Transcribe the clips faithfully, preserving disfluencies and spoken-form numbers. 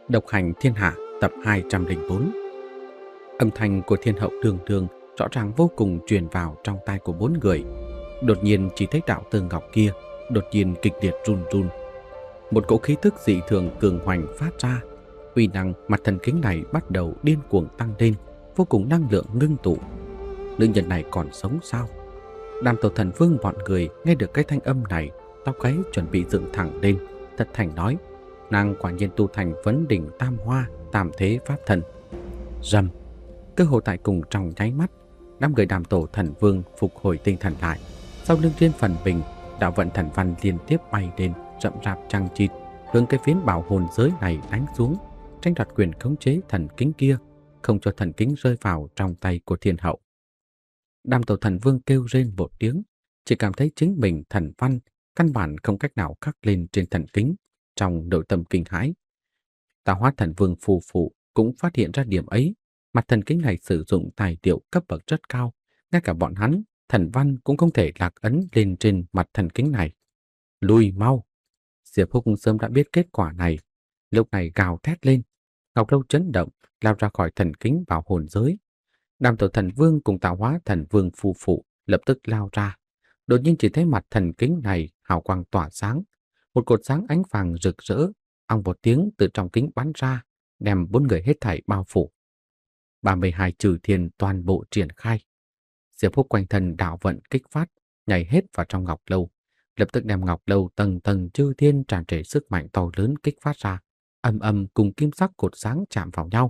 Độc hành thiên hạ tập hai trăm lẻ bốn. Âm thanh của thiên hậu đường đường rõ ràng vô cùng truyền vào trong tai của bốn người. Đột nhiên chỉ thấy đạo tường ngọc kia đột nhiên kịch liệt run run. Một cỗ khí tức dị thường cường hoành phát ra. Uy năng mặt thần kính này bắt đầu điên cuồng tăng lên, vô cùng năng lượng ngưng tụ. Nữ nhân này còn sống sao? Đàm Tổ Thần Vương bọn người nghe được cái thanh âm này, tóc gáy chuẩn bị dựng thẳng lên, thật thành nói: nàng quả nhiên tu thành vấn đỉnh tam hoa, tam thế pháp thần. Rầm, cơ hồ tại cùng trong nháy mắt, năm người Đàm Tổ Thần Vương phục hồi tinh thần lại. Sau lưng Thiên Phần Bình, đạo vận thần văn liên tiếp bay lên, rậm rạp chằng chịt, hướng cái phiến bảo hồn giới này đánh xuống, tranh đoạt quyền khống chế thần kính kia, không cho thần kính rơi vào trong tay của thiên hậu. Đàm Tổ Thần Vương kêu rên một tiếng, chỉ cảm thấy chính mình thần văn căn bản không cách nào khắc lên trên thần kính, trong nội tâm kinh hãi. Tạo Hóa Thần Vương phù phụ cũng phát hiện ra điểm ấy, mặt thần kính này sử dụng tài liệu cấp bậc rất cao, ngay cả bọn hắn, thần văn cũng không thể lạc ấn lên trên mặt thần kính này. Lùi mau! Diệp Húc sớm đã biết kết quả này, lúc này gào thét lên, Ngọc Lâu chấn động, lao ra khỏi thần kính bảo hồn giới. Đàm Tổ Thần Vương cùng Tạo Hóa Thần Vương phù phụ lập tức lao ra. Đột nhiên chỉ thấy mặt thần kính này hào quang tỏa sáng, một cột sáng ánh vàng rực rỡ, ong một tiếng từ trong kính bắn ra, đem bốn người hết thảy bao phủ. ba mươi hai trừ thiên toàn bộ triển khai. Diệp Húc quanh thân đạo vận kích phát, nhảy hết vào trong Ngọc Lâu, lập tức đem Ngọc Lâu tầng tầng chư thiên tràn trề sức mạnh to lớn kích phát ra, âm âm cùng kim sắc cột sáng chạm vào nhau.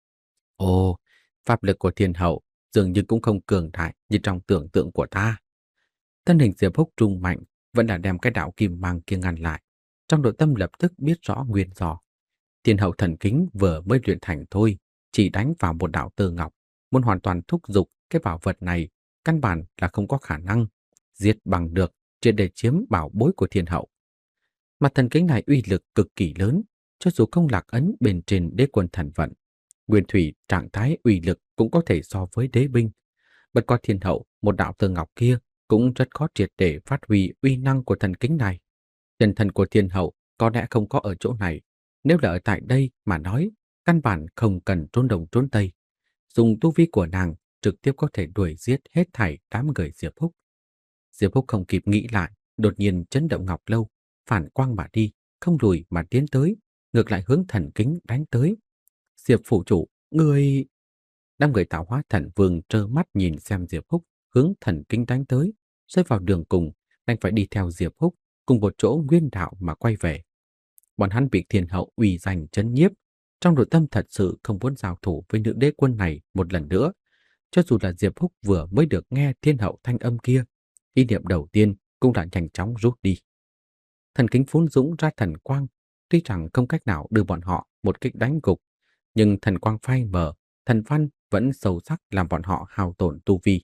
Ồ, pháp lực của thiên hậu dường như cũng không cường đại như trong tưởng tượng của ta. Thân hình Diệp Húc trung mạnh, vẫn là đem cái đạo kim mang kia ngăn lại. Trong nội tâm lập tức biết rõ nguyên do. Thiên hậu thần kính vừa mới luyện thành thôi, chỉ đánh vào một đạo tơ ngọc, muốn hoàn toàn thúc giục cái bảo vật này, căn bản là không có khả năng giết bằng được, triệt để chiếm bảo bối của thiên hậu. Mặt thần kính này uy lực cực kỳ lớn, cho dù không lạc ấn bên trên đế quân thần vận, nguyên thủy trạng thái uy lực cũng có thể so với đế binh. Bất qua thiên hậu, một đạo tơ ngọc kia cũng rất khó triệt để phát huy uy năng của thần kính này. Chân thần của thiên hậu có lẽ không có ở chỗ này, nếu là ở tại đây mà nói, căn bản không cần trốn đông trốn tây. Dùng tu vi của nàng trực tiếp có thể đuổi giết hết thảy đám người Diệp Húc. Diệp Húc không kịp nghĩ lại, đột nhiên chấn động Ngọc Lâu, phản quang mà đi, không lùi mà tiến tới, ngược lại hướng thần kính đánh tới. Diệp phủ chủ, người... Đám người Tạo Hóa Thần Vương trơ mắt nhìn xem Diệp Húc hướng thần kính đánh tới, rơi vào đường cùng, đành phải đi theo Diệp Húc cùng một chỗ nguyên đạo mà quay về. Bọn hắn bị thiên hậu uy danh chấn nhiếp, trong nội tâm thật sự không muốn giao thủ với nữ đế quân này một lần nữa. Cho dù là Diệp Húc vừa mới được nghe thiên hậu thanh âm kia, ý niệm đầu tiên cũng đã nhanh chóng rút đi. Thần kính phun dũng ra thần quang, tuy rằng không cách nào đưa bọn họ một kích đánh gục, nhưng thần quang phai mờ, thần văn vẫn sâu sắc làm bọn họ hao tổn tu vi.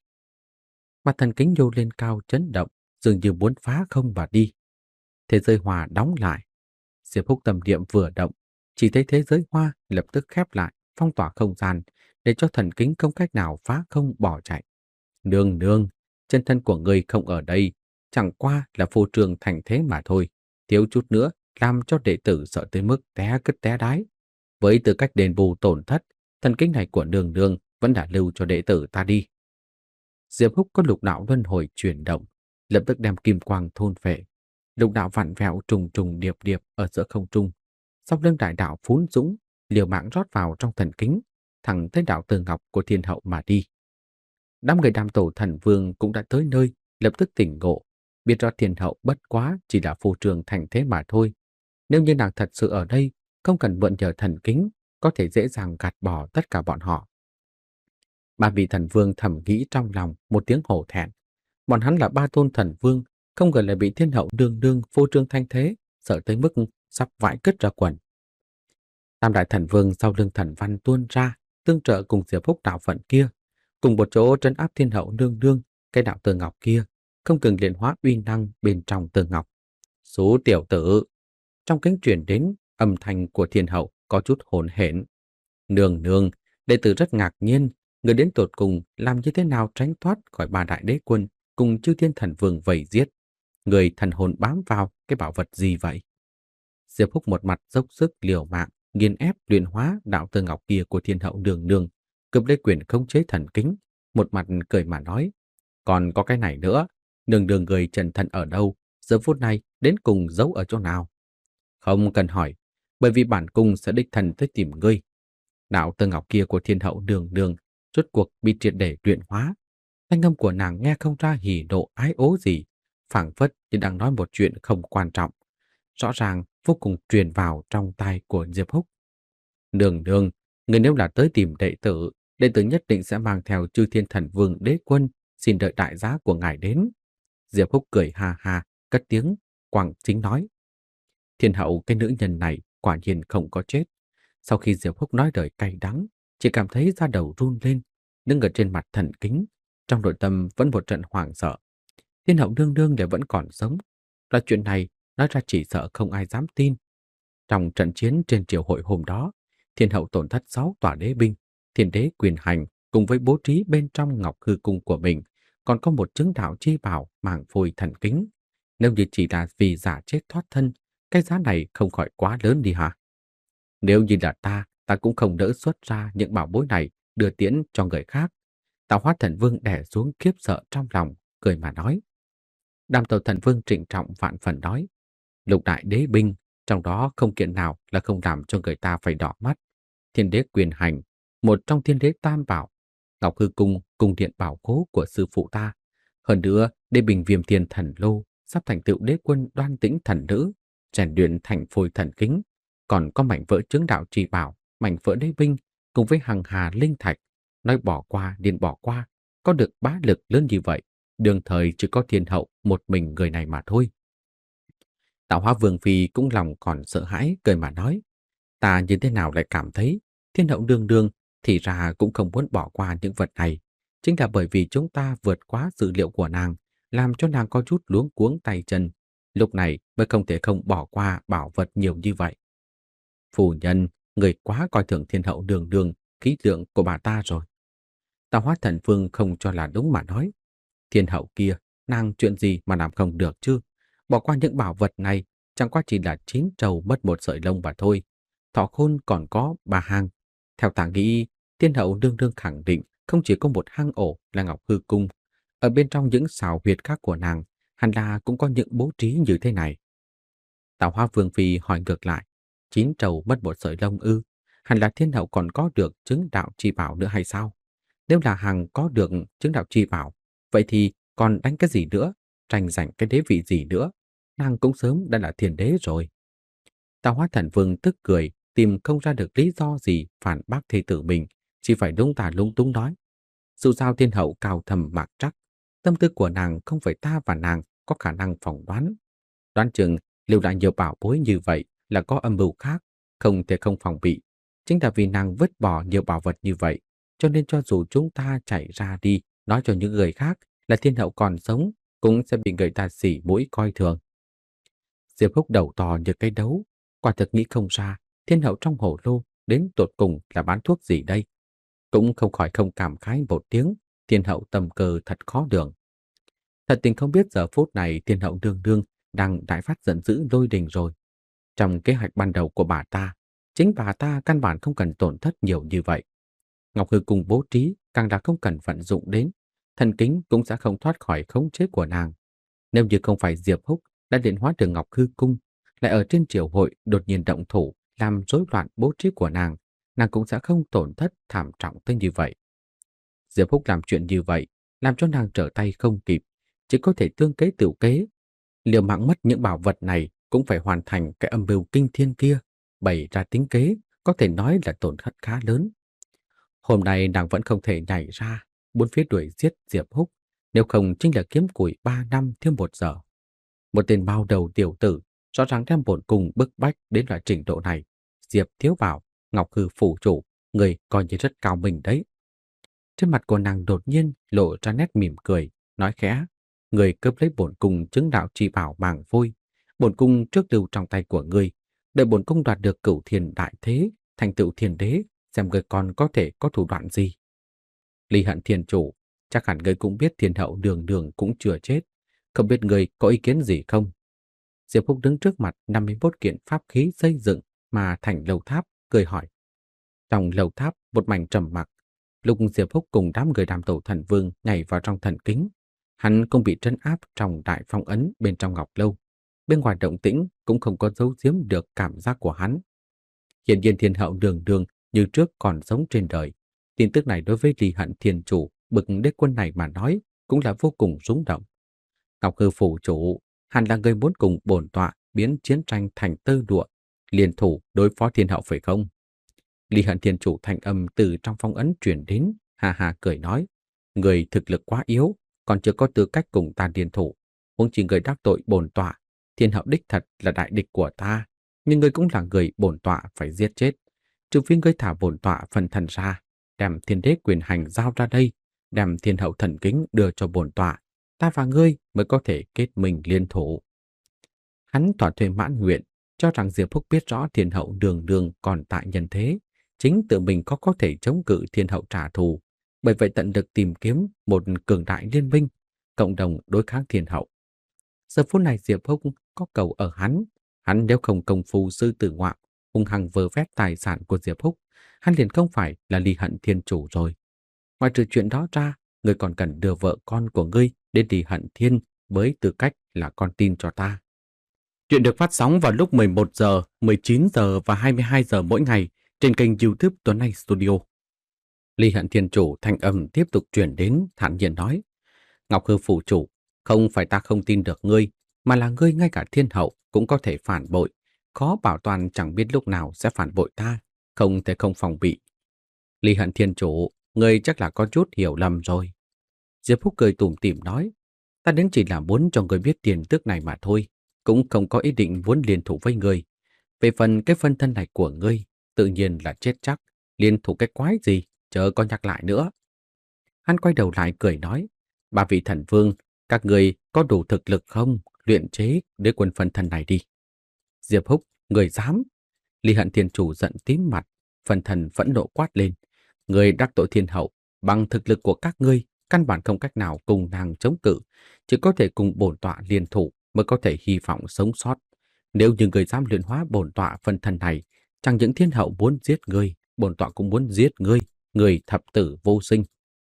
Mặt thần kính nhô lên cao chấn động, dường như muốn phá không mà đi. Thế giới hòa đóng lại. Diệp Húc tâm niệm vừa động, chỉ thấy thế giới hoa lập tức khép lại, phong tỏa không gian, để cho thần kính không cách nào phá không bỏ chạy. Nương nương, chân thân của ngươi không ở đây, chẳng qua là phô trương thành thế mà thôi. Thiếu chút nữa, làm cho đệ tử sợ tới mức té cứt té đái. Với tư cách đền bù tổn thất, thần kính này của nương nương vẫn đã lưu cho đệ tử ta đi. Diệp Húc có lục đạo luân hồi chuyển động, lập tức đem kim quang thôn phệ. Lục đạo vặn vẹo trùng trùng điệp điệp ở giữa không trung. Sau lưng đại đạo phún dũng, liều mạng rót vào trong thần kính, thẳng tới đạo tường ngọc của thiên hậu mà đi. Đám người Đàm Tổ Thần Vương cũng đã tới nơi, lập tức tỉnh ngộ, biết rõ thiên hậu bất quá chỉ là phù trường thành thế mà thôi. Nếu như nàng thật sự ở đây, không cần mượn nhờ thần kính, có thể dễ dàng gạt bỏ tất cả bọn họ. Ba vị thần vương thầm nghĩ trong lòng một tiếng hổ thẹn. Bọn hắn là ba tôn thần vương, không ngờ lại bị thiên hậu đương đương phô trương thanh thế, sợ tới mức sắp vãi cứt ra quần. Tam đại thần vương sau lưng thần văn tuôn ra, tương trợ cùng Diệp Húc đạo phận kia, cùng một chỗ trấn áp thiên hậu đương đương, cái đạo tường ngọc kia, không ngừng luyện hóa uy năng bên trong tường ngọc. Số tiểu tử, trong kính truyền đến âm thanh của thiên hậu có chút hỗn hển. Nương nương, đệ tử rất ngạc nhiên, người đến tột cùng làm như thế nào tránh thoát khỏi ba đại đế quân cùng chư thiên thần vương vây giết. Người thần hồn bám vào cái bảo vật gì vậy? Diệp Húc một mặt dốc sức liều mạng, nghiền ép luyện hóa đạo tơ ngọc kia của thiên hậu đường đường, cướp lấy quyền khống chế thần kính, một mặt cười mà nói, còn có cái này nữa, đường đường người trần thân ở đâu, giờ phút này đến cùng giấu ở chỗ nào? Không cần hỏi, bởi vì bản cung sẽ đích thân tới tìm ngươi. Đạo tơ ngọc kia của thiên hậu đường đường rốt cuộc bị triệt để luyện hóa. Thanh âm của nàng nghe không ra hỉ nộ ái ố gì, phảng phất như đang nói một chuyện không quan trọng. Rõ ràng vô cùng truyền vào trong tai của Diệp Húc. Đường đường, người nếu là tới tìm đệ tử, đệ tử nhất định sẽ mang theo Chư Thiên Thần Vương đế quân, xin đợi đại giá của ngài đến. Diệp Húc cười ha ha, cất tiếng, quảng chính nói. Thiên hậu cái nữ nhân này quả nhiên không có chết. Sau khi Diệp Húc nói lời cay đắng, chỉ cảm thấy da đầu run lên, đứng ở trên mặt thần kính, trong nội tâm vẫn một trận hoảng sợ. Thiên hậu đương đương để vẫn còn sống. Là chuyện này, nói ra chỉ sợ không ai dám tin. Trong trận chiến trên triều hội hôm đó, thiên hậu tổn thất sáu tòa đế binh, thiên đế quyền hành cùng với bố trí bên trong ngọc hư cung của mình, còn có một chứng đạo chi bảo màng phôi thần kính. Nếu như chỉ là vì giả chết thoát thân, cái giá này không khỏi quá lớn đi hả? Nếu như là ta, ta cũng không đỡ xuất ra những bảo bối này đưa tiễn cho người khác. Tạo Hóa Thần Vương đè xuống kiếp sợ trong lòng, cười mà nói. Đàm Tàu Thần Vương trịnh trọng vạn phần nói. Lục đại đế binh, trong đó không kiện nào là không làm cho người ta phải đỏ mắt. Thiên đế quyền hành, một trong thiên đế tam bảo, Ngọc Hư Cung, cung điện bảo cố của sư phụ ta. Hơn nữa, đế bình viêm thiên thần lô, sắp thành tựu đế quân đoan tĩnh thần nữ, rèn luyện thành phôi thần kính, còn có mảnh vỡ chứng đạo trì bảo, mảnh vỡ đế binh cùng với hằng hà linh thạch. Nói bỏ qua liền bỏ qua, có được bá lực lớn như vậy, đương thời chỉ có thiên hậu một mình người này mà thôi. Tạo Hóa Vương Phi cũng lòng còn sợ hãi, cười mà nói. Ta như thế nào lại cảm thấy thiên hậu đương đương thì ra cũng không muốn bỏ qua những vật này. Chính là bởi vì chúng ta vượt quá dự liệu của nàng, làm cho nàng có chút luống cuống tay chân. Lúc này mới không thể không bỏ qua bảo vật nhiều như vậy. Phu nhân, người quá coi thường thiên hậu đường đường, khí lượng của bà ta rồi. Tạo Hóa Thần Vương không cho là đúng mà nói. Thiên hậu kia, nàng chuyện gì mà làm không được chứ? Bỏ qua những bảo vật này, chẳng qua chỉ là chín trâu mất một sợi lông mà thôi. Thọ Khôn còn có ba hang. Theo ta nghĩ, thiên hậu đương đương khẳng định không chỉ có một hang ổ là Ngọc Hư Cung. Ở bên trong những xào huyệt khác của nàng, hẳn là cũng có những bố trí như thế này. Tạo Hóa Vương Phi hỏi ngược lại, chín trâu mất một sợi lông ư? Hẳn là thiên hậu còn có được chứng đạo chi bảo nữa hay sao? Nếu là hàng có được chứng đạo chi bảo, vậy thì còn đánh cái gì nữa, tranh giành cái đế vị gì nữa, nàng cũng sớm đã là thiên đế rồi. Tạo Hóa Thần Vương tức cười, tìm không ra được lý do gì phản bác thê tử mình, chỉ phải lung tà lung tung nói. Dù sao thiên hậu cao thầm mạc trắc, tâm tư của nàng không phải ta và nàng có khả năng phỏng đoán. Đoán chừng lưu lại nhiều bảo bối như vậy là có âm mưu khác, không thể không phòng bị. Chính là vì nàng vứt bỏ nhiều bảo vật như vậy, cho nên cho dù chúng ta chạy ra đi nói cho những người khác là thiên hậu còn sống, cũng sẽ bị người ta xỉ mũi coi thường. Diệp Húc đầu to như cái đấu, quả thực nghĩ không ra thiên hậu trong hồ lô đến tột cùng là bán thuốc gì đây. Cũng không khỏi không cảm khái một tiếng, thiên hậu tầm cơ thật khó đường. Thật tình không biết giờ phút này thiên hậu đương đương đang đại phát giận dữ lôi đình rồi. Trong kế hoạch ban đầu của bà ta, chính bà ta căn bản không cần tổn thất nhiều như vậy. Ngọc Hư Cung bố trí càng là không cần vận dụng đến, thần kính cũng sẽ không thoát khỏi khống chế của nàng. Nếu như không phải Diệp Húc đã luyện hóa được Ngọc Hư Cung, lại ở trên triều hội đột nhiên động thủ làm rối loạn bố trí của nàng, nàng cũng sẽ không tổn thất thảm trọng tới như vậy. Diệp Húc làm chuyện như vậy, làm cho nàng trở tay không kịp, chỉ có thể tương kế tửu kế. Liều mạng mất những bảo vật này cũng phải hoàn thành cái âm mưu kinh thiên kia, bày ra tính kế, có thể nói là tổn thất khá lớn. Hôm nay nàng vẫn không thể nhảy ra, bốn phía đuổi giết Diệp Húc, nếu không chính là kiếm củi ba năm thiếu một giờ. Một tên bao đầu tiểu tử, rõ ràng đem bổn cung bức bách đến loại trình độ này. Diệp Thiếu Bảo, Ngọc Hư phủ chủ, người coi như rất cao minh đấy. Trên mặt của nàng đột nhiên lộ ra nét mỉm cười, nói khẽ, người cướp lấy bổn cung chứng đạo chi bảo màng vôi. Bổn cung trước lưu trong tay của ngươi, đợi bổn cung đoạt được cửu thiên đại thế, thành tựu thiên đế, xem người còn có thể có thủ đoạn gì. Lý Hận Thiên chủ, chắc hẳn người cũng biết thiên hậu đường đường cũng chưa chết, không biết người có ý kiến gì không? Diệp Húc đứng trước mặt năm mươi mốt kiện pháp khí xây dựng mà thành lầu tháp, cười hỏi. Trong lầu tháp một mảnh trầm mặc, lúc Diệp Húc cùng đám người Đàm Tổ Thần Vương nhảy vào trong thần kính, hắn cũng bị trấn áp trong đại phong ấn bên trong ngọc lâu. Bên ngoài động tĩnh cũng không có giấu giếm được cảm giác của hắn. Hiển nhiên Thiên Hậu Đường Đường như trước còn sống trên đời. Tin tức này đối với Lý Hận Thiên Chủ, bậc đế quân này mà nói cũng là vô cùng rung động. Ngọc Hư phủ chủ hẳn là người muốn cùng bổn tọa biến chiến tranh thành tơ lụa, liên thủ đối phó Thiên Hậu phải không? Lý Hận Thiên Chủ thanh âm từ trong phong ấn truyền đến, hà hà cười nói, người thực lực quá yếu, còn chưa có tư cách cùng ta liên thủ. Huống chỉ người đắc tội bổn tọa, Thiên Hậu đích thật là đại địch của ta, nhưng người cũng là người bổn tọa phải giết chết. Trừ phi ngươi thả bổn tọa phần thần ra, đem thiên đế quyền hành giao ra đây, đem Thiên Hậu thần kính đưa cho bổn tọa, ta và ngươi mới có thể kết mình liên thủ. Hắn thỏa thuê mãn nguyện, cho rằng Diệp Húc biết rõ Thiên Hậu Đường Đường còn tại nhân thế, chính tự mình có có thể chống cự Thiên Hậu trả thù, bởi vậy tận lực tìm kiếm một cường đại liên minh, cộng đồng đối kháng Thiên Hậu. Giờ phút này Diệp Húc có cầu ở hắn, hắn nếu không công phu sư tử ngoạm, hung hăng vơ vét tài sản của Diệp Húc, hắn liền không phải là Lý Hận Thiên Chủ rồi. Ngoài trừ chuyện đó ra, ngươi còn cần đưa vợ con của ngươi đến Lý Hận Thiên với tư cách là con tin cho ta. Chuyện được phát sóng vào lúc mười một giờ, mười chín giờ và hai mươi hai giờ mỗi ngày trên kênh YouTube Tuấn Anh Studio. Lý Hận Thiên Chủ thanh âm tiếp tục truyền đến, thản nhiên nói, Ngọc Hư phủ chủ, không phải ta không tin được ngươi, mà là ngươi ngay cả Thiên Hậu cũng có thể phản bội, khó bảo toàn chẳng biết lúc nào sẽ phản bội ta, không thể không phòng bị. Lý Hận Thiên Chủ, ngươi chắc là có chút hiểu lầm rồi. Diệp Húc cười tủm tỉm nói, ta đến chỉ là muốn cho ngươi biết tiền tức này mà thôi, cũng không có ý định muốn liên thủ với ngươi. Về phần cái phân thân này của ngươi, tự nhiên là chết chắc, liên thủ cái quái gì, chớ có nhắc lại nữa. Hắn quay đầu lại cười nói, ba vị thần vương, các người có đủ thực lực không, luyện chế đế quân phân thân này đi. Diệp Húc, người dám? Lý Hận Thiên Chủ giận tím mặt, phân thân phẫn nộ quát lên, người đắc tội Thiên Hậu, bằng thực lực của các ngươi, căn bản không cách nào cùng nàng chống cự, chỉ có thể cùng bổn tọa liên thủ mới có thể hy vọng sống sót. Nếu như người dám luyện hóa bổn tọa phân thân này, chẳng những Thiên Hậu muốn giết ngươi, bổn tọa cũng muốn giết ngươi, người thập tử vô sinh.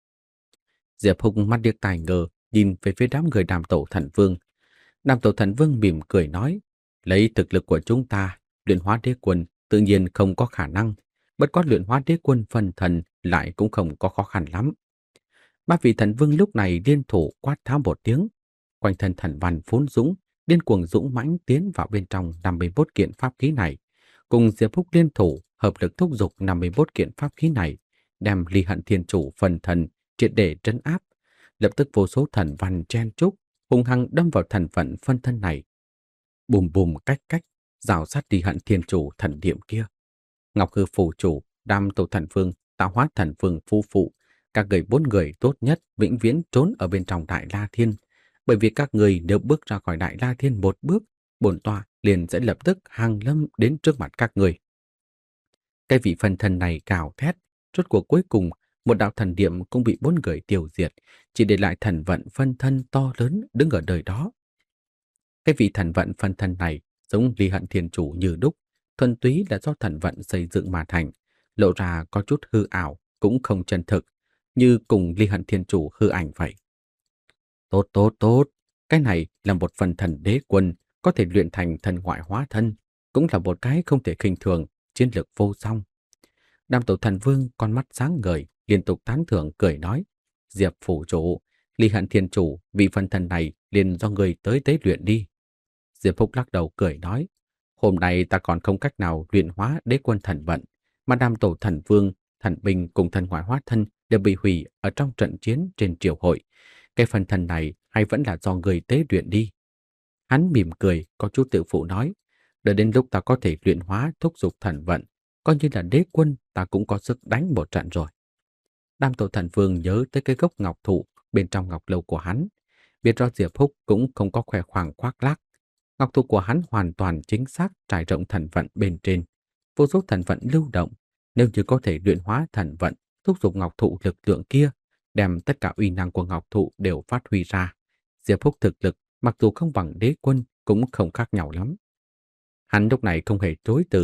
Diệp Húc mắt điếc tai ngơ, nhìn về phía đám người Đàm Tổ Thần Vương. Đàm Tổ Thần Vương mỉm cười nói, lấy thực lực của chúng ta, luyện hóa đế quân tự nhiên không có khả năng, bất quá luyện hóa đế quân phân thần lại cũng không có khó khăn lắm. Ba vị thần vương lúc này liên thủ quát tháo một tiếng, quanh thân thần văn phốn dũng, điên cuồng dũng mãnh tiến vào bên trong năm mươi mốt kiện pháp khí này, cùng Diệp Húc liên thủ hợp lực thúc giục năm mươi mốt kiện pháp khí này, đem Lý Hận Thiên Chủ phần thần triệt để trấn áp. Lập tức vô số thần văn chen chúc, hung hăng đâm vào thần phận phân thân này. Bùm bùm cách cách, rào sát Lý Hận Thiên Chủ thần niệm kia. Ngọc Hư phủ chủ, Đàm Tổ Thần Vương, Tạo Hóa Thần Vương phu phụ, các người bốn người tốt nhất vĩnh viễn trốn ở bên trong Đại La Thiên, bởi vì các người nếu bước ra khỏi Đại La Thiên một bước, bổn tọa liền sẽ lập tức hàng lâm đến trước mặt các người. Cái vị phân thân này gào thét, rốt cuộc cuối cùng một đạo thần niệm cũng bị bốn người tiêu diệt, chỉ để lại thần vận phân thân to lớn đứng ở đời đó. Cái vị thần vận phân thân này giống Lý Hận Thiên Chủ như đúc, thuần túy là do thần vận xây dựng mà thành, lộ ra có chút hư ảo, cũng không chân thực, như cùng Lý Hận Thiên Chủ hư ảnh vậy. Tốt tốt tốt, cái này là một phần thần đế quân, có thể luyện thành thần ngoại hóa thân, cũng là một cái không thể khinh thường, chiến lược vô song. Đàm Tổ Thần Vương con mắt sáng ngời, liên tục tán thưởng cười nói, Diệp phủ chủ, Lý Hận Thiên Chủ, vị phân thân này liền do người tới tế luyện đi. Diệp Húc lắc đầu cười nói, hôm nay ta còn không cách nào luyện hóa đế quân thần vận, mà Đàm Tổ Thần Vương, thần binh cùng thần ngoại hóa thân đều bị hủy ở trong trận chiến trên triều hội. Cái phần thần này hay vẫn là do người tế luyện đi. Hắn mỉm cười, có chút tự phụ nói, đợi đến lúc ta có thể luyện hóa thúc giục thần vận, coi như là đế quân ta cũng có sức đánh một trận rồi. Đàm Tổ Thần Vương nhớ tới cái gốc ngọc thụ bên trong ngọc lâu của hắn, biết rõ Diệp Húc cũng không có khoe khoang khoác lác. Ngọc thụ của hắn hoàn toàn chính xác trải rộng thần vận bên trên, vô số thần vận lưu động, nếu như có thể luyện hóa thần vận, thúc giục ngọc thụ lực lượng kia, đem tất cả uy năng của ngọc thụ đều phát huy ra. Diệp Húc thực lực mặc dù không bằng đế quân cũng không khác nhau lắm. Hắn lúc này không hề chối từ,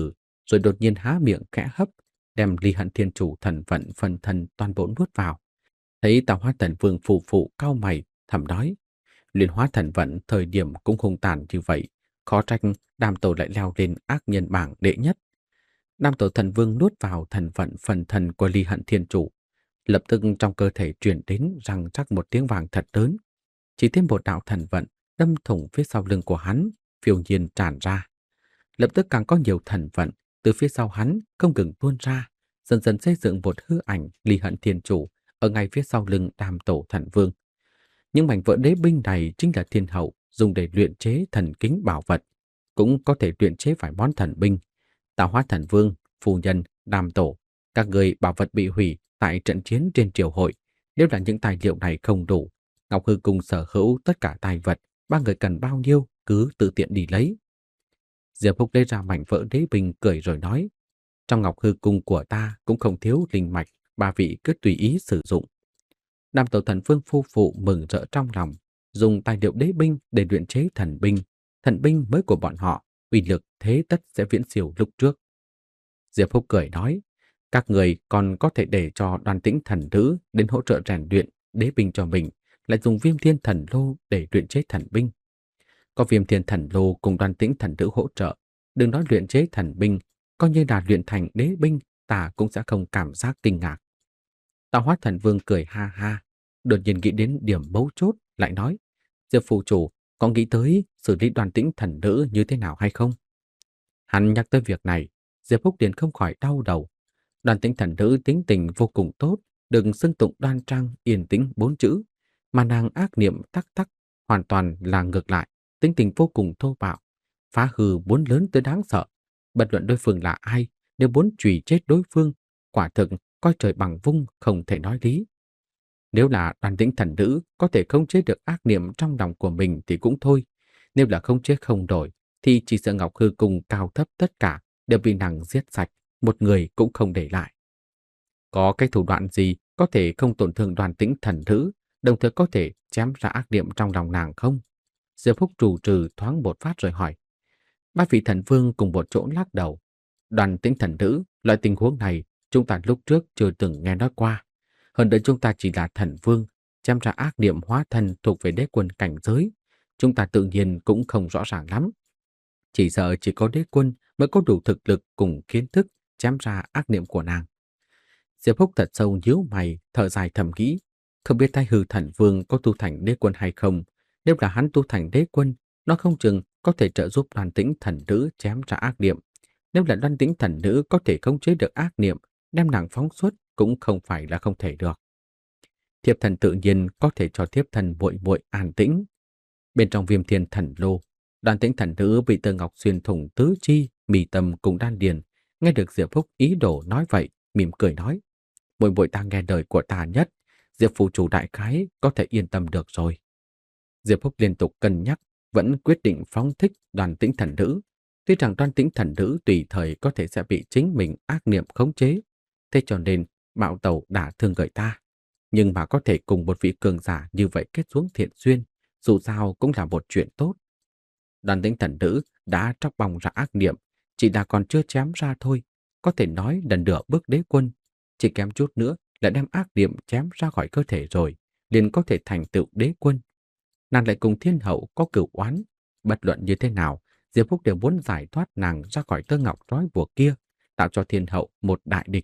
rồi đột nhiên há miệng khẽ hấp, đem Ly Hận Thiên Chủ thần vận phần thân toàn bộ nuốt vào. Thấy Tạo Hóa Thần Vương phù phụ cau mày, thầm nói, luyện hóa thần vận thời điểm cũng hung tàn như vậy, khó trách Đàm Tổ lại leo lên ác nhân bảng đệ nhất. Đàm Tổ Thần Vương nuốt vào thần vận phần thần của Ly Hận Thiên Chủ, lập tức trong cơ thể truyền đến răng rắc một tiếng vàng thật lớn. Chỉ thêm một đạo thần vận đâm thủng phía sau lưng của hắn, phiêu nhiên tràn ra. Lập tức càng có nhiều thần vận từ phía sau hắn không ngừng tuôn ra, dần dần xây dựng một hư ảnh Ly Hận Thiên Chủ ở ngay phía sau lưng Đàm Tổ Thần Vương. Những mảnh vỡ đế binh này chính là thiên hậu dùng để luyện chế thần kính bảo vật, cũng có thể luyện chế vài món thần binh. Tạo Hóa Thần Vương, phu nhân, Đàm Tổ, các người bảo vật bị hủy tại trận chiến trên triều hội, nếu là những tài liệu này không đủ, Ngọc Hư Cung sở hữu tất cả tài vật, ba người cần bao nhiêu cứ tự tiện đi lấy. Diệp Húc lấy ra mảnh vỡ đế binh cười rồi nói, trong Ngọc Hư Cung của ta cũng không thiếu linh mạch, ba vị cứ tùy ý sử dụng. Đàm Tổ Thần Vương phu phụ mừng rỡ trong lòng, dùng tài liệu đế binh để luyện chế thần binh. Thần binh mới của bọn họ, uy lực thế tất sẽ viễn siêu lúc trước. Diệp Húc cười nói, các người còn có thể để cho Đoan Tĩnh thần nữ đến hỗ trợ rèn luyện đế binh cho mình, lại dùng Viêm Thiên Thần Lô để luyện chế thần binh. Có Viêm Thiên Thần Lô cùng Đoan Tĩnh thần nữ hỗ trợ, đừng nói luyện chế thần binh, coi như là luyện thành đế binh, ta cũng sẽ không cảm giác kinh ngạc. Tạo Hóa Thần Vương cười ha ha, đột nhiên nghĩ đến điểm mấu chốt, lại nói, Diệp phụ chủ có nghĩ tới xử lý Đoan Tĩnh thần nữ như thế nào hay không? Hắn nhắc tới việc này, Diệp Húc liền không khỏi đau đầu. Đoan Tĩnh thần nữ tính tình vô cùng tốt, đừng xưng tụng đoan trang, yên tĩnh bốn chữ, mà nàng ác niệm tắc tắc, hoàn toàn là ngược lại, tính tình vô cùng thô bạo, phá hư muốn lớn tới đáng sợ. Bất luận đối phương là ai, nếu muốn chùy chết đối phương, quả thực coi trời bằng vung không thể nói lý. Nếu là Đoan Tĩnh thần nữ có thể khống chế được ác niệm trong lòng của mình thì cũng thôi, nếu là khống chế không đổi thì chỉ sợ Ngọc Hư Cung cao thấp tất cả đều bị nàng giết sạch, một người cũng không để lại. Có cái thủ đoạn gì có thể không tổn thương Đoan Tĩnh thần nữ, đồng thời có thể chém ra ác niệm trong lòng nàng không? Diệp Húc trù trừ thoáng một phát rồi hỏi. Ba vị thần vương cùng một chỗ lắc đầu. Đoan Tĩnh thần nữ, loại tình huống này chúng ta lúc trước chưa từng nghe nói qua. Hơn nữa chúng ta chỉ là thần vương, chém ra ác niệm hóa thân thuộc về đế quân cảnh giới, chúng ta tự nhiên cũng không rõ ràng lắm. Chỉ sợ chỉ có đế quân mới có đủ thực lực cùng kiến thức chém ra ác niệm của nàng. Diệp Húc thật sâu nhíu mày, thở dài thầm nghĩ, không biết Thái Hư thần vương có tu thành đế quân hay không. Nếu là hắn tu thành đế quân, nó không chừng có thể trợ giúp Đoan Tĩnh thần nữ chém ra ác niệm. Nếu là Đoan Tĩnh thần nữ có thể khống chế được ác niệm, đem nàng phóng xuất cũng không phải là không thể được. Thiếp thần tự nhiên có thể cho thiếp thần muội muội an tĩnh. Bên trong Viêm Thiên Thần Lô, Đoan Tĩnh thần nữ bị Tơ Ngọc xuyên thủng tứ chi, mì tâm cùng đan điền. Nghe được Diệp Húc ý đồ nói vậy, mỉm cười nói, muội muội ta nghe lời của ta nhất, Diệp phụ chủ đại khái có thể yên tâm được rồi. Diệp Húc liên tục cân nhắc, vẫn quyết định phóng thích Đoan Tĩnh thần nữ. Tuy rằng Đoan Tĩnh thần nữ tùy thời có thể sẽ bị chính mình ác niệm khống chế, thế cho nên mạo tẩu đã thương người ta, nhưng mà có thể cùng một vị cường giả như vậy kết xuống thiện duyên, dù sao cũng là một chuyện tốt. Đoan Tĩnh thần nữ đã tróc bong ra ác niệm, chỉ là còn chưa chém ra thôi, có thể nói lần nửa bước đế quân, chỉ kém chút nữa là đem ác niệm chém ra khỏi cơ thể rồi, liền có thể thành tựu đế quân. Nàng lại cùng thiên hậu có cửu oán, bất luận như thế nào, Diệp Húc đều muốn giải thoát nàng ra khỏi tơ ngọc trói buộc kia, tạo cho thiên hậu một đại địch.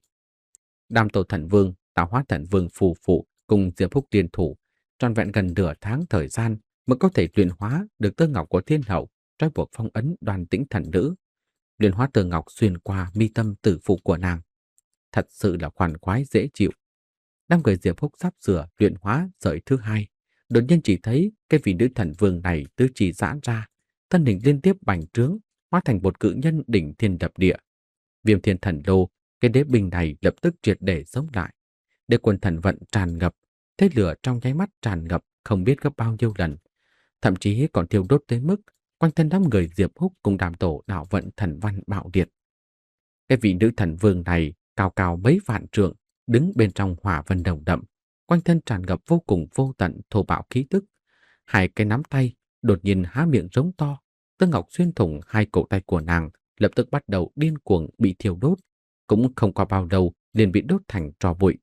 Đàm Tổ Thần Vương, Tạo Hóa Thần Vương phù phụ cùng Diệp Húc liên thủ, trọn vẹn gần nửa tháng thời gian mới có thể luyện hóa được tơ ngọc của thiên hậu, trói buộc phong ấn Đoan Tĩnh thần nữ, luyện hóa tơ ngọc xuyên qua mi tâm tử phụ của nàng. Thật sự là khoan khoái dễ chịu. Năm người Diệp Húc sắp sửa luyện hóa sợi thứ hai, đột nhiên chỉ thấy cái vị nữ thần vương này tứ chi giãn ra, thân hình liên tiếp bành trướng, hóa thành một cự nhân đỉnh thiên đập địa. Viêm Thiên Thần Lô, cái đế binh này lập tức triệt để sống lại. Đế quân thần vận tràn ngập, thế lửa trong nháy mắt tràn ngập không biết gấp bao nhiêu lần, thậm chí còn thiêu đốt tới mức quanh thân đám người Diệp Húc cùng Đàm Tổ đạo vận thần văn bạo liệt. Cái vị nữ thần vương này cao cao mấy vạn trượng, đứng bên trong hỏa vân đồng đậm, quanh thân tràn ngập vô cùng vô tận thô bạo khí tức. Hai cái nắm tay đột nhiên há miệng rống to, tơ ngọc xuyên thủng hai cổ tay của nàng, lập tức bắt đầu điên cuồng bị thiêu đốt, cũng không qua bao lâu liền bị đốt thành tro bụi.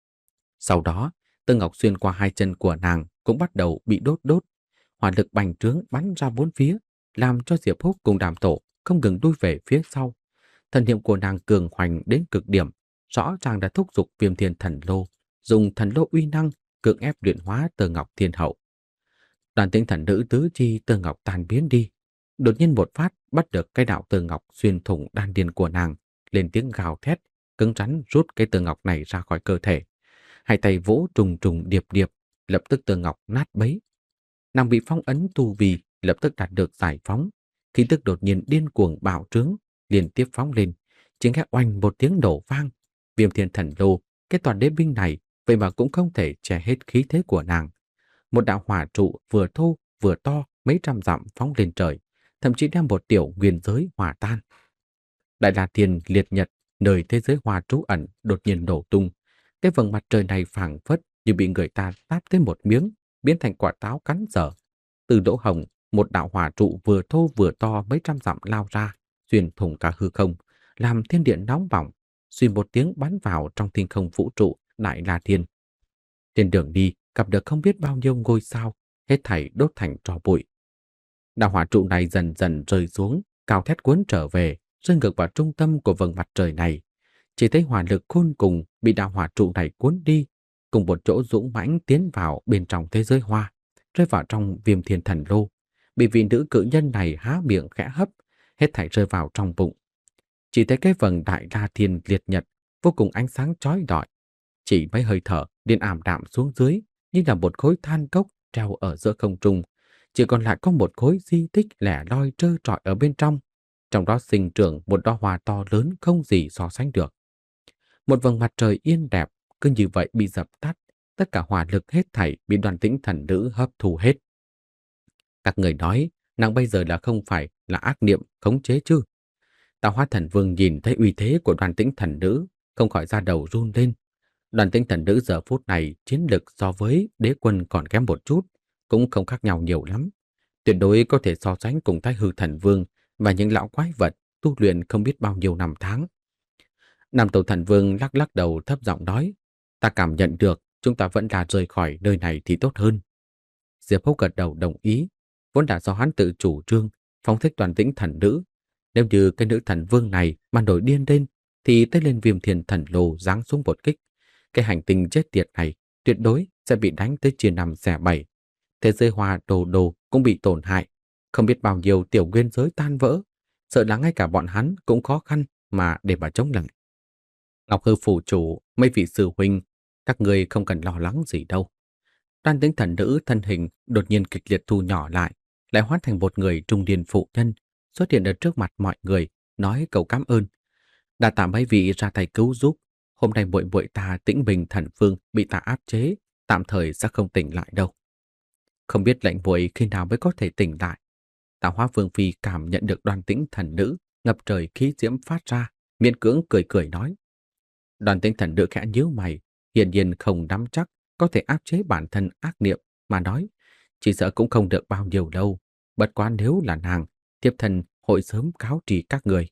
Sau đó, Tương Ngọc xuyên qua hai chân của nàng cũng bắt đầu bị đốt đốt, hỏa lực bành trướng bắn ra bốn phía, làm cho Diệp Húc cùng Đàm Tổ không ngừng lui về phía sau. Thần niệm của nàng cường hoành đến cực điểm, rõ ràng đã thúc giục Viêm Thiên Thần Lô, dùng thần lô uy năng cưỡng ép luyện hóa Tơ Ngọc Thiên Hậu. Đoàn tinh thần nữ tứ chi Tơ Ngọc tan biến đi, đột nhiên một phát bắt được cái đạo Tơ Ngọc xuyên thủng đan điền của nàng, lên tiếng gào thét, cứng rắn rút cái Tơ Ngọc này ra khỏi cơ thể. Hai tay vỗ trùng trùng điệp điệp, lập tức Tơ Ngọc nát bấy. Nàng bị phong ấn tu vi lập tức đạt được giải phóng, khí tức đột nhiên điên cuồng bạo trướng, liên tiếp phóng lên, chỉ nghe oanh một tiếng nổ vang. Viêm Thiên Thần Lô, cái toàn đế binh này vậy mà cũng không thể che hết khí thế của nàng. Một đạo hỏa trụ vừa thô vừa to mấy trăm dặm phóng lên trời, thậm chí đem một tiểu nguyên giới hòa tan. Đại La Thiên liệt nhật, nơi thế giới hòa trú ẩn đột nhiên nổ tung. Cái vầng mặt trời này phảng phất như bị người ta táp tới một miếng, biến thành quả táo cắn dở. Từ lỗ hồng, một đạo hỏa trụ vừa thô vừa to mấy trăm dặm lao ra, xuyên thủng cả hư không, làm thiên địa nóng bỏng, suy một tiếng bắn vào trong thiên không vũ trụ Đại La Thiên. Trên đường đi, gặp được không biết bao nhiêu ngôi sao, hết thảy đốt thành tro bụi. Đạo hỏa trụ này dần dần rơi xuống, cao thét cuốn trở về, rơi ngược vào trung tâm của vầng mặt trời này. Chỉ thấy hỏa lực khôn cùng bị đạo hỏa trụ này cuốn đi, cùng một chỗ dũng mãnh tiến vào bên trong thế giới hoa, rơi vào trong Viêm Thiên Thần Lô, bị vị nữ cự nhân này há miệng khẽ hấp, hết thảy rơi vào trong bụng. Chỉ thấy cái vầng Đại La Thiên liệt nhật vô cùng ánh sáng chói lọi, chỉ mấy hơi thở liền ảm đạm xuống dưới, như là một khối than cốc treo ở giữa không trung, chỉ còn lại có một khối di tích lẻ loi trơ trọi ở bên trong, trong đó sinh trưởng một đóa hoa to lớn không gì so sánh được. Một vầng mặt trời yên đẹp cứ như vậy bị dập tắt, tất cả hỏa lực hết thảy bị Đoàn Tĩnh Thần Nữ hấp thu hết. Các người nói, nàng bây giờ là không phải là ác niệm khống chế chứ? Tạo Hóa Thần Vương nhìn thấy uy thế của Đoàn Tĩnh Thần Nữ, không khỏi da đầu run lên. Đoàn Tĩnh Thần Nữ giờ phút này chiến lực so với Đế Quân còn kém một chút, cũng không khác nhau nhiều lắm. Tuyệt đối có thể so sánh cùng Thái Hư Thần Vương và những lão quái vật tu luyện không biết bao nhiêu năm tháng. Nam Tổ Thần Vương lắc lắc đầu thấp giọng nói, ta cảm nhận được chúng ta vẫn là rời khỏi nơi này thì tốt hơn. Diệp Húc gật đầu đồng ý, vốn đã do hắn tự chủ trương, phóng thích Đoàn Tĩnh Thần Nữ. Nếu như cái nữ thần vương này mà nổi điên lên, thì tới lên Viêm Thiên Thần Lô giáng xuống một kích. Cái hành tinh chết tiệt này tuyệt đối sẽ bị đánh tới chia năm xẻ bảy. Thế giới hoa đồ đồ cũng bị tổn hại, không biết bao nhiêu tiểu nguyên giới tan vỡ, sợ là ngay cả bọn hắn cũng khó khăn mà để mà chống lại. Ngọc Hư phủ chủ, mấy vị sư huynh, các người không cần lo lắng gì đâu. Đoàn Tĩnh Thần Nữ thân hình đột nhiên kịch liệt thu nhỏ lại, lại hóa thành một người trung niên phụ nhân, xuất hiện ở trước mặt mọi người, nói câu cảm ơn. Đã tạ mấy vị ra tay cứu giúp, hôm nay muội muội ta Tĩnh Bình Thần Vương bị ta áp chế, tạm thời sẽ không tỉnh lại đâu. Không biết lệnh muội khi nào mới có thể tỉnh lại. Tạo Hóa Vương phi cảm nhận được Đoàn Tĩnh Thần Nữ ngập trời khí diễm phát ra, miễn cưỡng cười cười nói. Đoàn Tĩnh Thần Nữ khẽ nhíu mày, hiển nhiên không nắm chắc có thể áp chế bản thân ác niệm, mà nói, chỉ sợ cũng không được bao nhiêu đâu. Bất quá nếu là nàng, tiếp thần hội sớm cáo trì các người.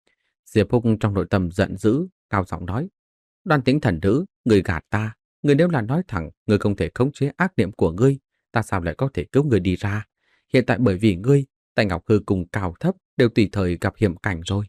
Diệp Húc trong nội tâm giận dữ, cao giọng nói, Đoàn Tĩnh Thần Nữ, người gạt ta, người nếu là nói thẳng, người không thể khống chế ác niệm của ngươi, ta sao lại có thể cứu người đi ra? Hiện tại bởi vì ngươi, tại Ngọc Hư cùng cao thấp đều tùy thời gặp hiểm cảnh rồi.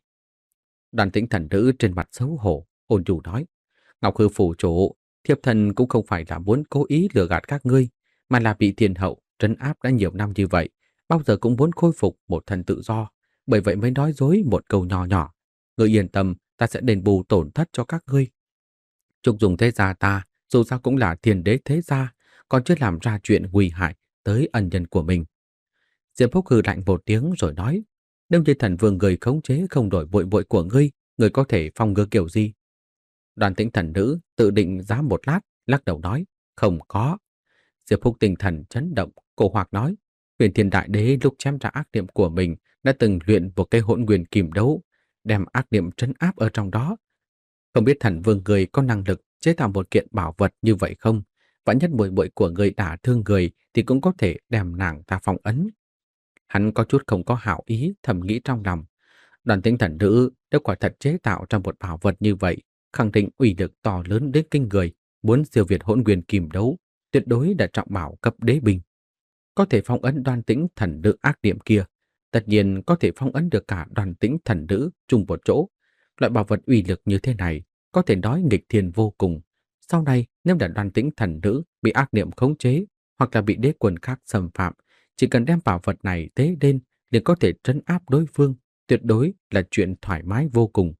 Đoàn Tĩnh Thần Nữ trên mặt xấu hổ, ôn nhu nói, Ngọc Hư phủ chủ, thiếp thần cũng không phải là muốn cố ý lừa gạt các ngươi, mà là bị thiên hậu trấn áp đã nhiều năm như vậy, bao giờ cũng muốn khôi phục một thân tự do, bởi vậy mới nói dối một câu nhỏ nhỏ. Ngươi yên tâm, ta sẽ đền bù tổn thất cho các ngươi. Trục dùng thế gia ta, dù sao cũng là thiên đế thế gia, còn chưa làm ra chuyện nguy hại tới ân nhân của mình. Diệp Húc hừ lạnh một tiếng rồi nói, nếu như thần vương người khống chế không đổi bội bội của ngươi, ngươi có thể phòng ngừa kiểu gì? Đoàn Tĩnh Thần Nữ tự định giá một lát, lắc đầu nói, không có. Diệp Húc tinh thần chấn động, cổ hoặc nói, Huyền Thiên Đại Đế lúc chém ra ác niệm của mình đã từng luyện một cái hỗn nguyên kim đấu, đem ác niệm trấn áp ở trong đó. Không biết thần vương người có năng lực chế tạo một kiện bảo vật như vậy không? Vạn nhất muội muội của người đả thương người thì cũng có thể đem nàng ta phong ấn. Hắn có chút không có hảo ý, thầm nghĩ trong lòng. Đoàn Tĩnh Thần Nữ nếu quả thật chế tạo ra một bảo vật như vậy, khẳng định uy lực to lớn đến kinh người, muốn siêu việt Hỗn Nguyên Kim Đấu, tuyệt đối là trọng bảo cấp đế binh. Có thể phong ấn Đoan Tĩnh Thần Nữ ác niệm kia, tất nhiên có thể phong ấn được cả Đoan Tĩnh Thần Nữ chung một chỗ. Loại bảo vật uy lực như thế này có thể nói nghịch thiên vô cùng. Sau này nếu là Đoan Tĩnh Thần Nữ bị ác niệm khống chế hoặc là bị đế quân khác xâm phạm, chỉ cần đem bảo vật này tế lên liền có thể trấn áp đối phương, tuyệt đối là chuyện thoải mái vô cùng.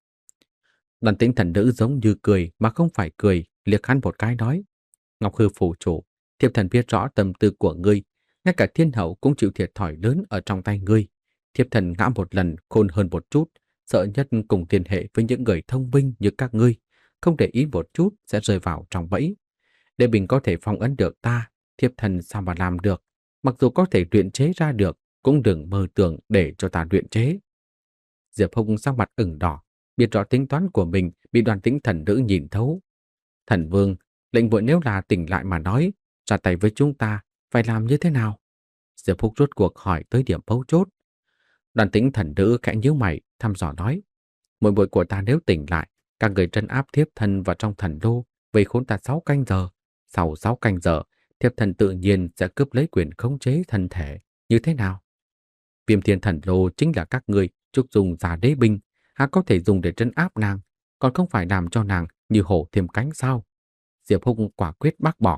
Đoàn Tĩnh Thần Nữ giống như cười mà không phải cười, liếc hắn một cái nói: Ngọc Hư phủ chủ, thiếp thần biết rõ tâm tư của ngươi, ngay cả thiên hậu cũng chịu thiệt thòi lớn ở trong tay ngươi. Thiếp thần ngã một lần khôn hơn một chút, sợ nhất cùng liên hệ với những người thông minh như các ngươi, không để ý một chút sẽ rơi vào trong bẫy. Để mình có thể phong ấn được ta, thiếp thần sao mà làm được? Mặc dù có thể luyện chế ra được, cũng đừng mơ tưởng để cho ta luyện chế. Diệp Hùng sắc mặt ửng đỏ, biết rõ tính toán của mình bị Đoàn Tĩnh Thần Nữ nhìn thấu. Thần Vương, lệnh muội nếu là tỉnh lại mà nói, ra tay với chúng ta, phải làm như thế nào? Diệp Húc rốt cuộc hỏi tới điểm mấu chốt. Đoàn Tĩnh Thần Nữ khẽ nhíu mày, thăm dò nói: muội muội của ta nếu tỉnh lại, các người trấn áp thiếp thần vào trong thần đô, vây khốn ta sáu canh giờ. Sau sáu canh giờ, thiếp thần tự nhiên sẽ cướp lấy quyền khống chế thân thể. Như thế nào? Viêm Thiên Thần Lô chính là các người trúc dùng giả đế binh, há có thể dùng để trấn áp nàng, còn không phải làm cho nàng như hổ thêm cánh sao? Diệp Húc quả quyết bác bỏ.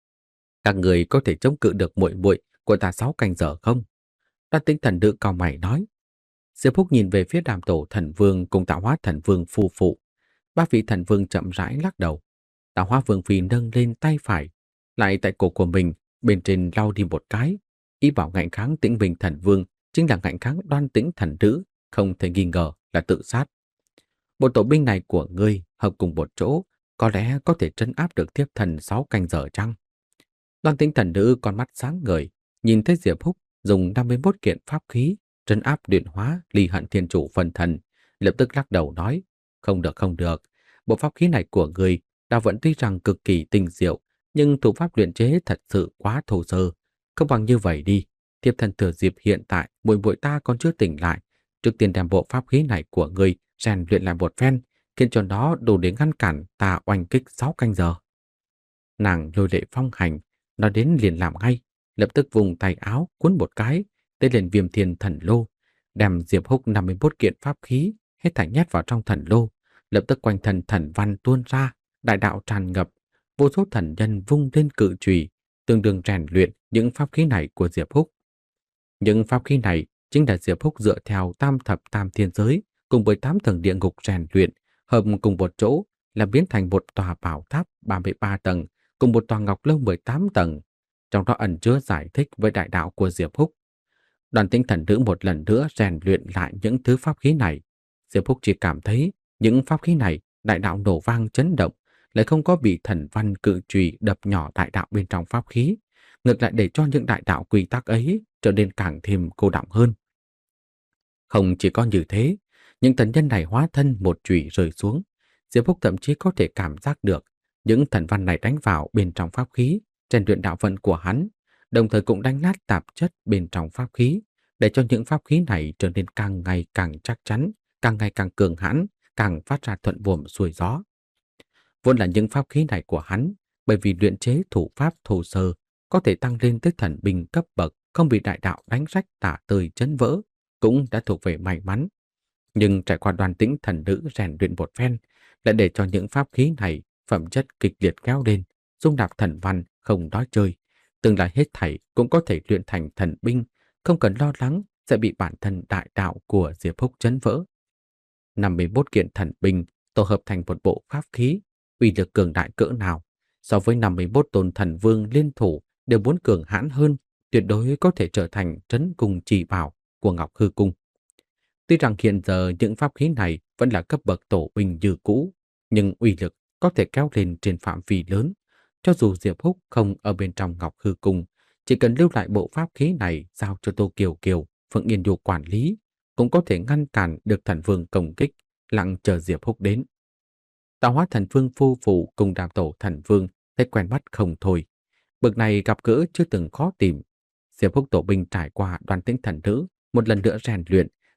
Các người có thể chống cự được muội muội của ta sáu canh giờ không? Đoan Tĩnh Thần Nữ cau mày nói. Diệp Húc nhìn về phía Đàm Tổ Thần Vương cùng Tạo Hóa Thần Vương phu phụ. Ba vị thần vương chậm rãi lắc đầu. Tạo Hóa Vương phi nâng lên tay phải, lại tại cổ của mình bên trên lau đi một cái, ý bảo ngạnh kháng Tĩnh Bình Thần Vương chính là ngạnh kháng Đoan Tĩnh Thần Nữ, không thể nghi ngờ là tự sát. Bộ tổ binh này của ngươi hợp cùng một chỗ, có lẽ có thể trấn áp được thiếp thần sáu canh giờ chăng? Đoan Tĩnh Thần Nữ con mắt sáng ngời, nhìn thấy Diệp Húc dùng năm mươi mốt kiện pháp khí trấn áp luyện hóa Ly Hận Thiên Chủ phân thần, lập tức lắc đầu nói: không được không được, bộ pháp khí này của ngươi đạo vẫn tuy rằng cực kỳ tinh diệu, nhưng thủ pháp luyện chế thật sự quá thô sơ. Không bằng như vậy đi, thiếp thần thừa dịp hiện tại muội muội ta còn chưa tỉnh lại, trước tiên đem bộ pháp khí này của ngươi rèn luyện lại một phen, khiến cho nó đủ để ngăn cản ta oanh kích sáu canh giờ. Nàng lôi lệ phong hành, nói đến liền làm ngay, lập tức vùng tay áo cuốn một cái, tới lên Viêm Thiên Thần Lô, đem Diệp Húc năm mươi mốt kiện pháp khí hết thảy nhét vào trong thần lô, lập tức quanh thân thần văn tuôn ra, đại đạo tràn ngập, vô số thần nhân vung lên cự chùy, tương đương rèn luyện những pháp khí này của Diệp Húc. Những pháp khí này chính là Diệp Húc dựa theo tam thập tam thiên giới cùng với tám tầng địa ngục rèn luyện, hợp cùng một chỗ là biến thành một tòa bảo tháp ba mươi ba tầng cùng một tòa ngọc lâu mười tám tầng, trong đó ẩn chứa giải thích với đại đạo của Diệp Húc. Đoàn Tĩnh Thần Nữ một lần nữa rèn luyện lại những thứ pháp khí này. Diệp Húc chỉ cảm thấy những pháp khí này đại đạo nổ vang chấn động, lại không có bị thần văn cự chùy đập nhỏ đại đạo bên trong pháp khí, ngược lại để cho những đại đạo quy tắc ấy trở nên càng thêm cô đọng hơn. Không chỉ có như thế, những thần nhân này hóa thân một chùy rơi xuống, Diệp Húc thậm chí có thể cảm giác được những thần văn này đánh vào bên trong pháp khí, rèn luyện đạo vận của hắn, đồng thời cũng đánh nát tạp chất bên trong pháp khí, để cho những pháp khí này trở nên càng ngày càng chắc chắn, càng ngày càng cường hãn, càng phát ra thuận buồm xuôi gió. Vốn là những pháp khí này của hắn, bởi vì luyện chế thủ pháp thô sơ, có thể tăng lên tới thần binh cấp bậc, không bị đại đạo đánh rách tả tơi chấn vỡ, cũng đã thuộc về may mắn. Nhưng trải qua Đoàn Tĩnh Thần Nữ rèn luyện một phen, lại để cho những pháp khí này phẩm chất kịch liệt kéo lên, dung nạp thần văn không nói chơi, tương lai hết thảy cũng có thể luyện thành thần binh, không cần lo lắng sẽ bị bản thân đại đạo của Diệp Húc chấn vỡ. năm mươi mốt kiện thần binh tổ hợp thành một bộ pháp khí, uy lực cường đại cỡ nào, so với năm mươi mốt tôn thần vương liên thủ đều muốn cường hãn hơn, tuyệt đối có thể trở thành trấn cung chỉ bảo của Ngọc Hư Cung. Tuy rằng hiện giờ những pháp khí này vẫn là cấp bậc tổ binh như cũ, nhưng uy lực có thể kéo lên trên phạm vi lớn. Cho dù Diệp Húc không ở bên trong Ngọc Hư Cung, chỉ cần lưu lại bộ pháp khí này giao cho Tô Kiều Kiều, Phượng Yên Nhu quản lý, cũng có thể ngăn cản được thần vương công kích, lặng chờ Diệp Húc đến. Tạo Hóa Thần Vương phu phụ cùng Đàm Tổ Thần Vương thấy quen mắt không thôi. Bực này gặp gỡ chưa từng khó tìm. Diệp Húc tổ binh trải qua Đoàn Tĩnh Thần Nữ, một lần nữa rèn luyện,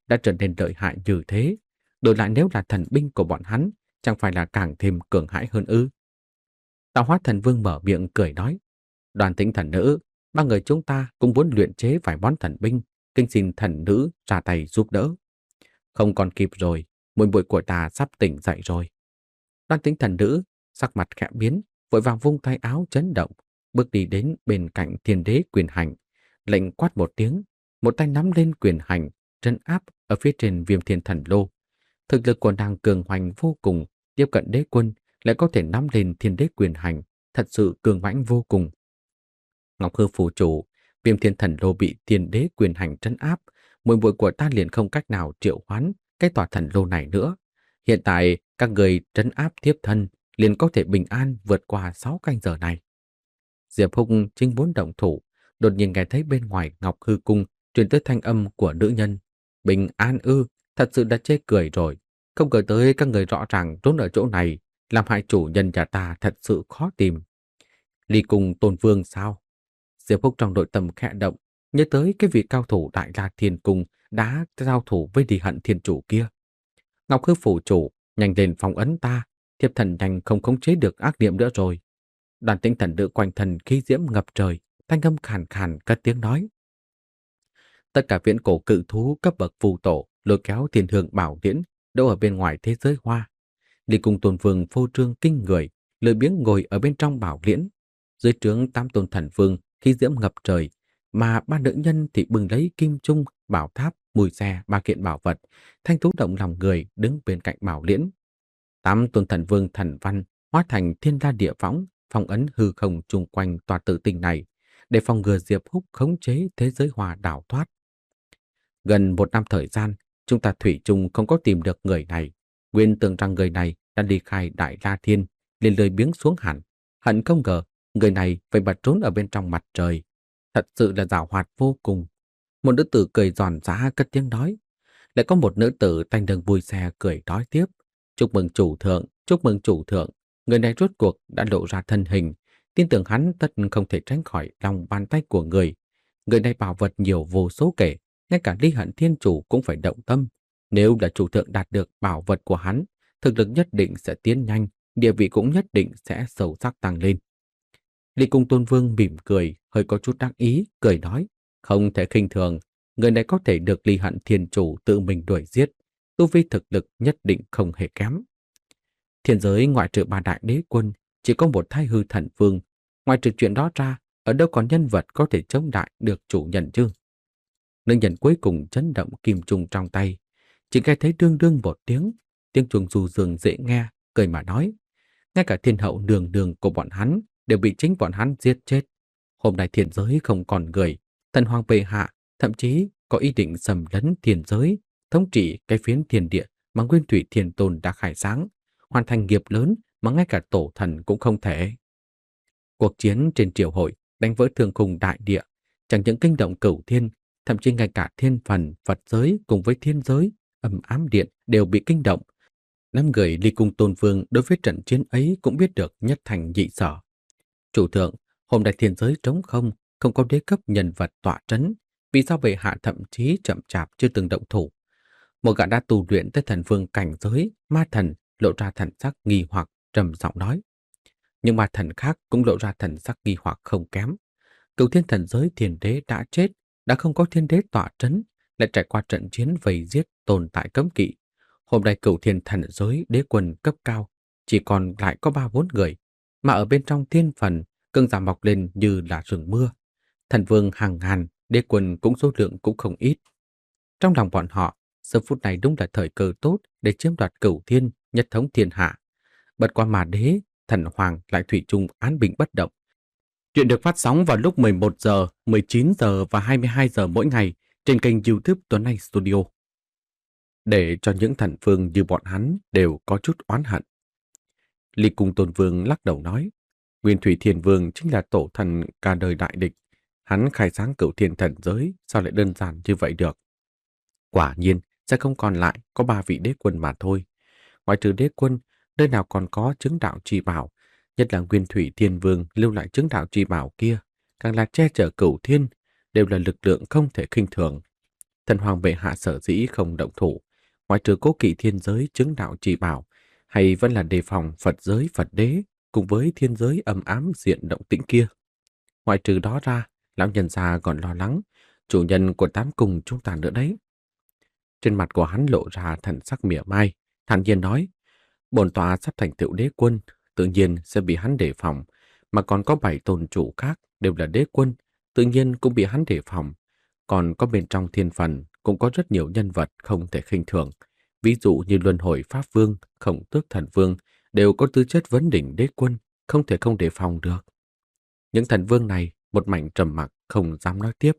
đã trở nên lợi hại như thế, đổi lại nếu là thần binh của bọn hắn, chẳng phải là càng thêm cường hãi hơn ư? Tạo Hóa Thần Vương mở miệng cười nói, Đoàn Tĩnh thần nữ, ba người chúng ta cũng muốn luyện chế vài món thần binh, kinh xin thần nữ ra tay giúp đỡ. Không còn kịp rồi, muội muội của ta sắp tỉnh dậy rồi. Đoàn Tĩnh thần nữ sắc mặt khẽ biến, vội vàng vung tay áo chấn động, bước đi đến bên cạnh Thiên Đế Quyền Hành, lệnh quát một tiếng, một tay nắm lên quyền hành, trấn áp ở phía trên Viêm Thiên Thần Lô. Thực lực của nàng cường hoành vô cùng, tiếp cận đế quân lại có thể nắm lên Thiên Đế Quyền Hành, thật sự cường mãnh vô cùng. Ngọc Hư phủ chủ, Viêm Thiên Thần Lô bị Thiên Đế Quyền Hành trấn áp, muội muội của ta liền không cách nào triệu hoán cái tòa thần lô này nữa. Hiện tại các người trấn áp tiếp thân liền có thể bình an vượt qua sáu canh giờ này. Diệp Húc chính muốn động thủ, đột nhiên nghe thấy bên ngoài Ngọc Hư cung truyền tới thanh âm của nữ nhân. Bình an ư, thật sự đã chê cười rồi. Không ngờ tới các người rõ ràng trốn ở chỗ này, làm hại chủ nhân nhà ta thật sự khó tìm. Ly Cung Tôn Vương sao? Diệp Húc trong nội tâm khẽ động, nhớ tới cái vị cao thủ Đại La Thiên Cung đã giao thủ với Đi Hận Thiên Chủ kia. Ngọc Hư phủ chủ, nhanh lên phong ấn ta, thiếp thần nhanh không khống chế được ác niệm nữa rồi. Đoàn Tĩnh thần nữ quanh thân khí diễm ngập trời, thanh âm khàn khàn cất tiếng nói. Tất cả viễn cổ cự thú cấp bậc phù tổ lôi kéo thiên hương bảo điển đâu ở bên ngoài thế giới hoa. Ly Cung Tôn Vương phô trương kinh người, lười biếng ngồi ở bên trong bảo liễn. Dưới trướng Tam Tôn Thần Vương khí diễm ngập trời, mà ba nữ nhân thì bừng lấy kim trung, bảo tháp, mùi xe, ba kiện bảo vật, thanh thú động lòng người đứng bên cạnh bảo liễn. Tám Tôn Thần Vương thần văn hóa thành thiên la địa võng, phong ấn hư không chung quanh tòa tự tình này, để phòng ngừa Diệp Húc khống chế thế giới hòa đảo thoát. Gần một năm thời gian, chúng ta thủy chung không có tìm được người này. Nguyên tưởng rằng người này đã ly khai Đại La Thiên, liền lười biếng xuống hẳn. Hận không ngờ, người này phải bật trốn ở bên trong mặt trời. Thật sự là giàu hoạt vô cùng. Một nữ tử cười giòn giã cất tiếng nói. Lại có một nữ tử tanh đường vui xe cười nói tiếp. Chúc mừng chủ thượng, chúc mừng chủ thượng. Người này rốt cuộc đã lộ ra thân hình. Tin tưởng hắn tất không thể tránh khỏi lòng bàn tay của người. Người này bảo vật nhiều vô số kể. Ngay cả Ly Hận Thiên Chủ cũng phải động tâm. Nếu là chủ thượng đạt được bảo vật của hắn, thực lực nhất định sẽ tiến nhanh, địa vị cũng nhất định sẽ sâu sắc tăng lên. Ly Cung Tôn Vương mỉm cười, hơi có chút đắc ý, cười nói, không thể khinh thường, người này có thể được Ly Hận Thiên Chủ tự mình đuổi giết, tu vi thực lực nhất định không hề kém. Thiên giới ngoại trừ ba đại đế quân, chỉ có một Thái Hư Thần Vương, ngoài trừ chuyện đó ra, ở đâu còn nhân vật có thể chống lại được chủ nhân chứ? Nữ nhân cuối cùng chấn động kim trùng trong tay, chỉ nghe thấy đương đương một tiếng, tiếng chuông du dương dễ nghe, cười mà nói, ngay cả thiên hậu đường đường của bọn hắn đều bị chính bọn hắn giết chết. Hôm nay thiên giới không còn người, thần hoàng bệ hạ thậm chí có ý định xâm lấn thiên giới, thống trị cái phiến thiên địa mà Nguyên Thủy Thiên Tôn đã khai sáng, hoàn thành nghiệp lớn mà ngay cả tổ thần cũng không thể. Cuộc chiến trên triều hội đánh vỡ thương khung đại địa, chẳng những kinh động cửu thiên, thậm chí ngay cả thiên phần, Phật giới cùng với thiên giới, âm ám điện đều bị kinh động. Năm người Ly Cung Tôn Vương đối với trận chiến ấy cũng biết được nhất thành nhị sở. Chủ thượng, hôm nay thiên giới trống không, không có đế cấp nhân vật tọa trấn, vì sao bệ hạ thậm chí chậm chạp chưa từng động thủ? Một gã đã tu luyện tới thần vương cảnh giới, ma thần lộ ra thần sắc nghi hoặc, trầm giọng nói. Nhưng ma thần khác cũng lộ ra thần sắc nghi hoặc không kém. Cửu thiên thần giới thiên đế đã chết, đã không có thiên đế tọa trấn, lại trải qua trận chiến vây giết tồn tại cấm kỵ. Hôm nay cửu thiên thần giới đế quân cấp cao chỉ còn lại có ba bốn người, mà ở bên trong thiên phần cương giả mọc lên như là rừng mưa. Thần vương hàng ngàn, đế quân cũng số lượng cũng không ít. Trong lòng bọn họ, giờ phút này đúng là thời cơ tốt để chiếm đoạt cửu thiên, nhất thống thiên hạ. Bật qua mà đế, thần hoàng lại thủy chung án bình bất động. Chuyện được phát sóng vào lúc mười một giờ, mười chín giờ và hai mươi hai giờ mỗi ngày trên kênh YouTube Tuấn Anh Studio. Để cho những thần vương như bọn hắn đều có chút oán hận. Ly Cung Tôn Vương lắc đầu nói, Nguyên Thủy Thiên Vương chính là tổ thần cả đời đại địch. Hắn khai sáng cửu thiên thần giới, sao lại đơn giản như vậy được? Quả nhiên sẽ không còn lại có ba vị đế quân mà thôi. Ngoài trừ đế quân, nơi nào còn có chứng đạo chi bảo, nhất là Nguyên Thủy Thiên Vương lưu lại chứng đạo chi bảo kia, càng là che chở cửu thiên, đều là lực lượng không thể khinh thường. Thần hoàng bệ hạ sở dĩ không động thủ, ngoại trừ cố kỵ thiên giới chứng đạo chỉ bảo, hay vẫn là đề phòng Phật giới Phật đế cùng với thiên giới âm ám diện động tĩnh kia. Ngoại trừ đó ra, lão nhân già còn lo lắng chủ nhân của tám cung chúng ta nữa đấy. Trên mặt của hắn lộ ra thần sắc mỉa mai, thản nhiên nói, bổn tọa sắp thành tựu đế quân, tự nhiên sẽ bị hắn đề phòng, mà còn có bảy tôn chủ khác đều là đế quân, tự nhiên cũng bị hắn đề phòng. Còn có bên trong thiên phần cũng có rất nhiều nhân vật không thể khinh thường, ví dụ như Luân Hồi Pháp Vương, Khổng Tước Thần Vương đều có tư chất vấn đỉnh đế quân, không thể không đề phòng được. Những thần vương này một mảnh trầm mặc không dám nói tiếp.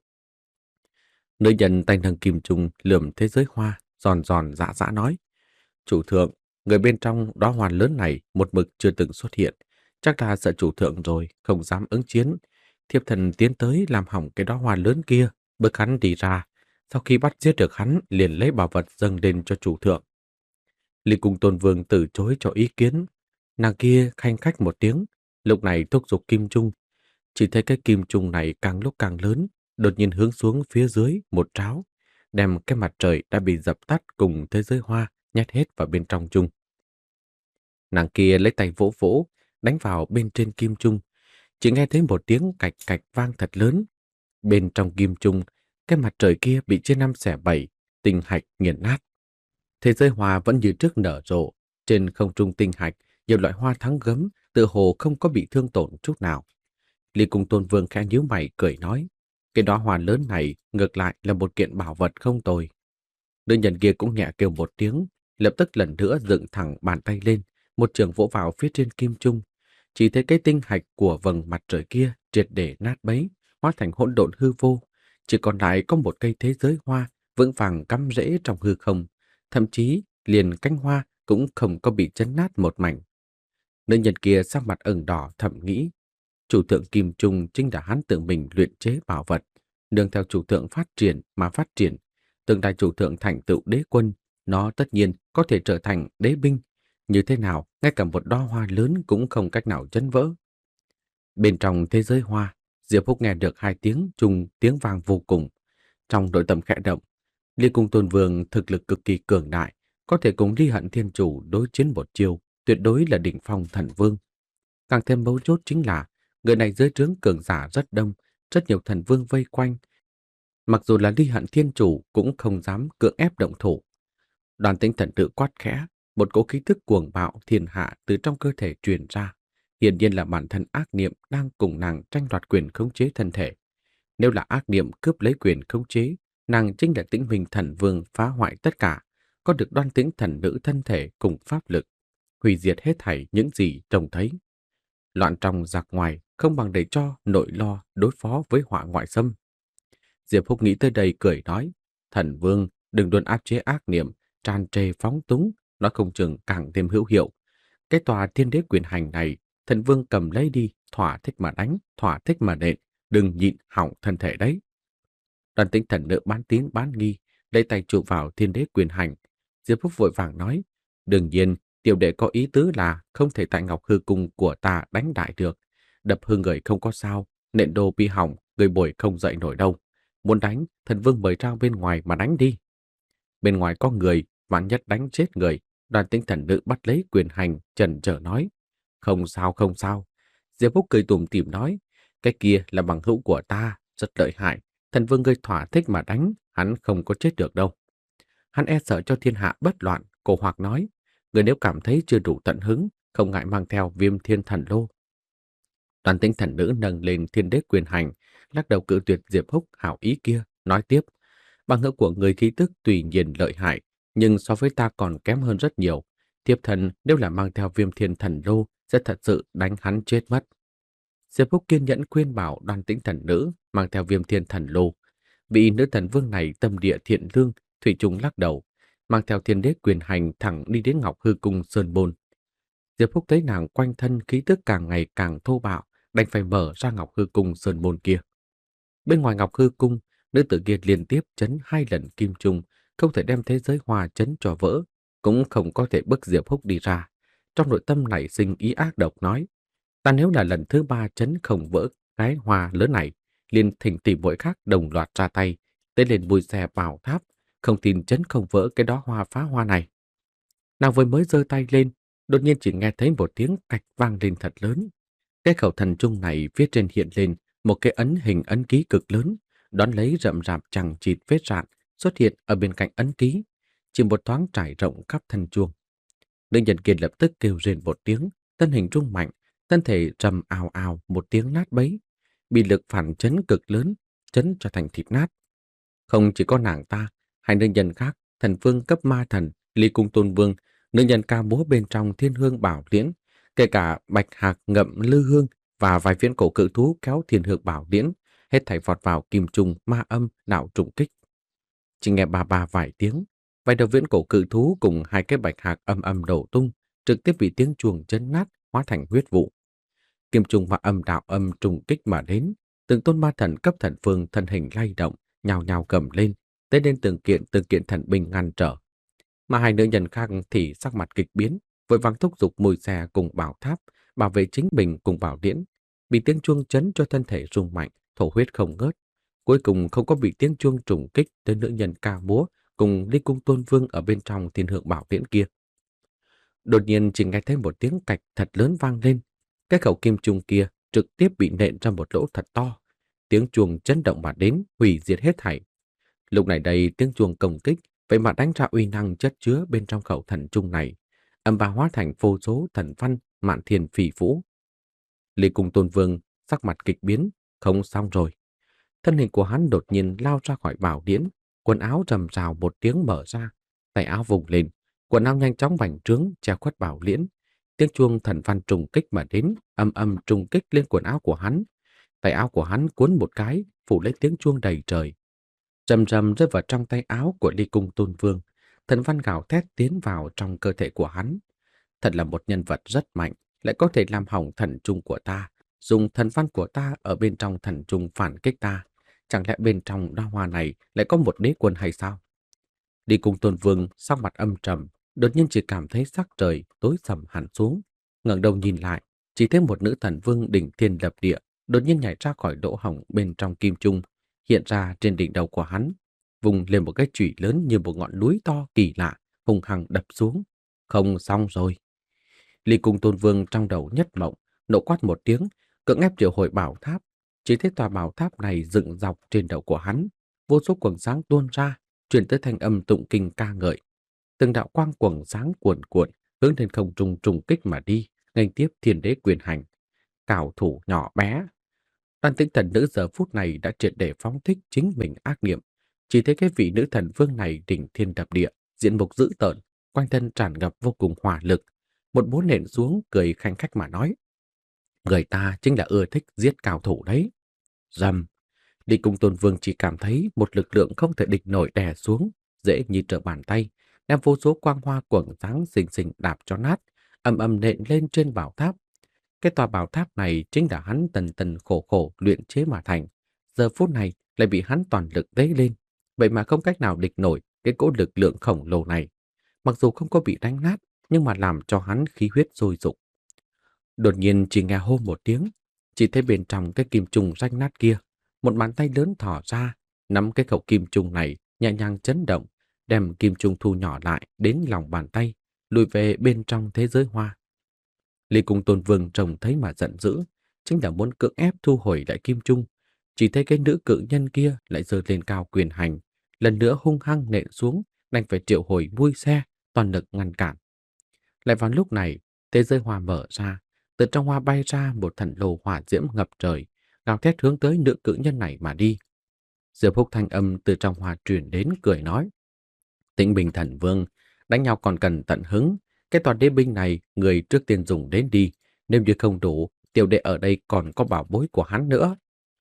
Nữ nhân tay nâng kim trung lườm thế giới hoa, giòn giòn dã dã nói, chủ thượng, người bên trong đóa hoa lớn này một mực chưa từng xuất hiện, chắc là sợ chủ thượng rồi, không dám ứng chiến. Thiếp thần tiến tới làm hỏng cái đóa hoa lớn kia, bức hắn đi ra. Sau khi bắt giết được hắn, liền lấy bảo vật dâng lên cho chủ thượng. Lý Cung Tôn Vương từ chối cho ý kiến. Nàng kia khanh khách một tiếng, lúc này thúc giục kim trung. Chỉ thấy cái kim trung này càng lúc càng lớn, đột nhiên hướng xuống phía dưới một tráo, đem cái mặt trời đã bị dập tắt cùng thế giới hoa nhét hết vào bên trong chung. Nàng kia lấy tay vỗ vỗ, đánh vào bên trên kim trung, chỉ nghe thấy một tiếng cạch cạch vang thật lớn. Bên trong kim trung, cái mặt trời kia bị chia năm xẻ bảy, tinh hạch nghiền nát. Thế giới hoa vẫn như trước nở rộ, trên không trung tinh hạch, nhiều loại hoa thắng gấm, tựa hồ không có bị thương tổn chút nào. Lý Cung Tôn Vương khẽ nhíu mày cười nói, cái đóa hoa lớn này ngược lại là một kiện bảo vật không tồi. Nữ nhân kia cũng nhẹ kêu một tiếng, lập tức lần nữa dựng thẳng bàn tay lên, một trường vỗ vào phía trên kim trung. Chỉ thấy cái tinh hạch của vầng mặt trời kia triệt để nát bấy, hóa thành hỗn độn hư vô, chỉ còn lại có một cây thế giới hoa vững vàng cắm rễ trong hư không, thậm chí liền cánh hoa cũng không có bị chấn nát một mảnh. Nữ nhân kia sắc mặt ửng đỏ thầm nghĩ, chủ thượng Kim Trung chính là hắn tự mình luyện chế bảo vật, nương theo chủ thượng phát triển mà phát triển, tương lai chủ thượng thành tựu đế quân, nó tất nhiên có thể trở thành đế binh. Như thế nào, ngay cả một đóa hoa lớn cũng không cách nào chấn vỡ. Bên trong thế giới hoa, Diệp Húc nghe được hai tiếng trùng tiếng vang vô cùng. Trong nội tâm khẽ động, Ly Cung Tôn Vương thực lực cực kỳ cường đại, có thể cùng Ly Hận Thiên Chủ đối chiến một chiêu, tuyệt đối là đỉnh phong thần vương. Càng thêm mấu chốt chính là, người này dưới trướng cường giả rất đông, rất nhiều thần vương vây quanh. Mặc dù là Ly Hận Thiên Chủ cũng không dám cưỡng ép động thủ. Đoàn Tĩnh Thần tự quát khẽ, một cỗ khí tức cuồng bạo thiên hạ từ trong cơ thể truyền ra. Hiển nhiên là bản thân ác niệm đang cùng nàng tranh đoạt quyền khống chế thân thể. Nếu là ác niệm cướp lấy quyền khống chế, nàng chính là Tĩnh Minh Thần Vương phá hoại tất cả, có được Đoan Tĩnh Thần Nữ thân thể cùng pháp lực, hủy diệt hết thảy những gì trông thấy. Loạn trong giặc ngoài không bằng để cho nội lo đối phó với họa ngoại xâm. Diệp Húc nghĩ tới đây cười nói, Thần Vương đừng luôn áp chế ác niệm, tràn trề phóng túng, nó không chừng càng thêm hữu hiệu. Cái tòa thiên đế quyền hành này, Thần Vương cầm lấy đi, thỏa thích mà đánh, thỏa thích mà nện, đừng nhịn hỏng thân thể đấy. Đoàn Tĩnh Thần Nữ bán tín bán nghi, lấy tay chụp vào thiên đế quyền hành. Diệp Húc vội vàng nói, đương nhiên, tiểu đệ có ý tứ là không thể tại Ngọc Hư Cung của ta đánh đại được. Đập hư người không có sao, nện đồ bị hỏng, người bồi không dậy nổi đâu. Muốn đánh, Thần Vương mời ra bên ngoài mà đánh đi. Bên ngoài có người, vạn nhất đánh chết người. Đoàn Tĩnh Thần Nữ bắt lấy quyền hành, chần chờ nói, không sao không sao. Diệp Húc cười tủm tỉm nói, cái kia là bằng hữu của ta, rất lợi hại. Thần Vương ngươi thỏa thích mà đánh, hắn không có chết được đâu. Hắn e sợ cho thiên hạ bất loạn, cổ hoặc nói, người nếu cảm thấy chưa đủ tận hứng, không ngại mang theo Viêm Thiên Thần Lô. Đoàn Tĩnh Thần Nữ nâng lên thiên đế quyền hành, lắc đầu cự tuyệt Diệp Húc hảo ý kia, nói tiếp, bằng hữu của người khí tức tùy nhiên lợi hại, nhưng so với ta còn kém hơn rất nhiều. Thiếp thần nếu là mang theo Viêm Thiên Thần Lô sẽ thật sự đánh hắn chết mất. Diệp Húc kiên nhẫn khuyên bảo Đoàn Tĩnh Thần Nữ mang theo Viêm Thiên Thần Lô. Vị nữ thần vương này tâm địa thiện lương, thủy chung lắc đầu, mang theo thiên đế quyền hành thẳng đi đến Ngọc Hư Cung Sơn Bôn. Diệp Húc thấy nàng quanh thân khí tức càng ngày càng thô bạo, đành phải mở ra Ngọc Hư Cung Sơn Bôn kia. Bên ngoài Ngọc Hư Cung, nữ tử kia liên tiếp chấn hai lần kim trung, không thể đem thế giới hoa chấn cho vỡ, cũng không có thể bức Diệp Húc đi ra. Trong nội tâm nảy sinh ý ác độc nói, ta nếu là lần thứ ba chấn không vỡ cái hoa lớn này, liền thỉnh tìm muội khác đồng loạt ra tay, Tế lên mui xe bảo tháp, không tin chấn không vỡ cái đó hoa phá hoa này. Nàng vừa mới giơ tay lên, đột nhiên chỉ nghe thấy một tiếng cạch vang lên thật lớn. Cái khẩu thần trung này phía trên hiện lên một cái ấn hình ấn ký cực lớn, đón lấy rậm rạp chằng chịt vết rạn xuất hiện ở bên cạnh ấn ký, chỉ một thoáng trải rộng khắp thân chuông. Nữ nhân kia lập tức kêu rên một tiếng, thân hình rung mạnh, thân thể trầm ào ào một tiếng nát bấy, bị lực phản chấn cực lớn, chấn cho thành thịt nát. Không chỉ có nàng ta, hai nữ nhân khác, thần vương cấp ma thần, ly cung tôn vương, nữ nhân ca múa bên trong thiên hương bảo liễn, kể cả bạch hạc ngậm lư hương và vài viễn cổ cự thú kéo thiên hương bảo liễn, hết thảy vọt vào kim trùng ma âm nạo trùng kích. Chỉ nghe bà bà vài tiếng, vài đầu viễn cổ cự thú cùng hai cái bạch hạc âm âm đổ tung, trực tiếp bị tiếng chuông chấn nát, hóa thành huyết vụ. Kim trùng và âm đạo âm trùng kích mà đến, từng tôn ma thần cấp thần vương thân hình lay động, nhào nhào cầm lên, tới lên từng kiện từng kiện thần binh ngăn trở. Mà hai nữ nhân khác thì sắc mặt kịch biến, vội vàng thúc giục mùi xe cùng bảo tháp, bảo vệ chính mình cùng bảo điển, bị tiếng chuông chấn cho thân thể rung mạnh, thổ huyết không ngớt. Cuối cùng không có bị tiếng chuông trùng kích tới nữ nhân ca múa cùng ly cung tôn vương ở bên trong thiên hượng bảo điển kia. Đột nhiên chỉ nghe thấy một tiếng cạch thật lớn vang lên, cái khẩu kim trung kia trực tiếp bị nện ra một lỗ thật to. Tiếng chuông chấn động mà đến, hủy diệt hết thảy. Lúc này đây tiếng chuông công kích, vậy mà đánh ra uy năng chất chứa bên trong khẩu thần trung này, âm ba hóa thành vô số thần văn, mạn thiên phỉ vũ. Lý Cung Tôn Vương sắc mặt kịch biến, không xong rồi. Thân hình của hắn đột nhiên lao ra khỏi bảo điển, quần áo rầm rào một tiếng mở ra, tay áo vùng lên, quần áo nhanh chóng bành trướng che khuất bảo liễn. Tiếng chuông thần văn trùng kích mà đến, âm âm trùng kích lên quần áo của hắn. Tay áo của hắn cuốn một cái, phủ lấy tiếng chuông đầy trời. Rầm rầm rơi vào trong tay áo của Ly Cung Tôn Vương, thần văn gào thét tiến vào trong cơ thể của hắn. Thật là một nhân vật rất mạnh, lại có thể làm hỏng thần trung của ta, dùng thần văn của ta ở bên trong thần trung phản kích ta. Chẳng lẽ bên trong đóa hoa này lại có một đế quân hay sao? Ly Cung Tôn Vương sắc mặt âm trầm, đột nhiên chỉ cảm thấy sắc trời tối sầm hẳn xuống, ngẩng đầu nhìn lại, chỉ thấy một nữ thần vương đỉnh thiên lập địa đột nhiên nhảy ra khỏi lỗ hổng bên trong kim trung, hiện ra trên đỉnh đầu của hắn, vùng lên một cái chùy lớn như một ngọn núi to kỳ lạ, hùng hăng đập xuống. Không xong rồi. Ly Cung Tôn Vương trong đầu nhất mộng, nộ quát một tiếng, cưỡng ép triệu hồi bảo tháp. Chỉ thấy tòa bảo tháp này dựng dọc trên đầu của hắn, vô số quầng sáng tuôn ra, truyền tới thanh âm tụng kinh ca ngợi. Từng đạo quang quầng sáng cuồn cuộn hướng lên không trung trùng kích mà đi, nghênh tiếp thiên đế quyền hành. Cảo thủ nhỏ bé. Đoàn tinh thần nữ giờ phút này đã triệt để phóng thích chính mình ác niệm. Chỉ thấy cái vị nữ thần vương này đỉnh thiên đập địa, diện mục dữ tợn, quanh thân tràn ngập vô cùng hỏa lực. Một búa nện xuống cười khanh khách mà nói: người ta chính là ưa thích giết cao thủ đấy. Rầm. Ly Cung Tôn Vương chỉ cảm thấy một lực lượng không thể địch nổi đè xuống, dễ như trở bàn tay, đem vô số quang hoa quầng sáng xinh xinh đạp cho nát, ầm ầm nện lên trên bảo tháp. Cái tòa bảo tháp này chính là hắn tần tần khổ khổ luyện chế mà thành, giờ phút này lại bị hắn toàn lực tế lên, vậy mà không cách nào địch nổi cái cỗ lực lượng khổng lồ này. Mặc dù không có bị đánh nát, nhưng mà làm cho hắn khí huyết sôi sục. Đột nhiên chỉ nghe hô một tiếng, chỉ thấy bên trong cái kim trùng rách nát kia, một bàn tay lớn thò ra, nắm cái khẩu kim trùng này nhẹ nhàng chấn động, đem kim trùng thu nhỏ lại đến lòng bàn tay, lùi về bên trong thế giới hoa. Ly Cung Tôn Vương trông thấy mà giận dữ, chính là muốn cưỡng ép thu hồi lại kim trung. Chỉ thấy cái nữ cự nhân kia lại giơ lên cao quyền hành, lần nữa hung hăng nện xuống, đành phải triệu hồi mui xe, toàn lực ngăn cản. Lại vào lúc này, thế giới hoa mở ra, từ trong hoa bay ra một thần lô hỏa diễm ngập trời, gào thét hướng tới nữ cự nhân này mà đi. Diệp Húc thanh âm từ trong hoa truyền đến cười nói: Tĩnh Bình Thần Vương, đánh nhau còn cần tận hứng, cái toàn đế binh này người trước tiên dùng đến đi, nếu như không đủ, tiểu đệ ở đây còn có bảo bối của hắn nữa.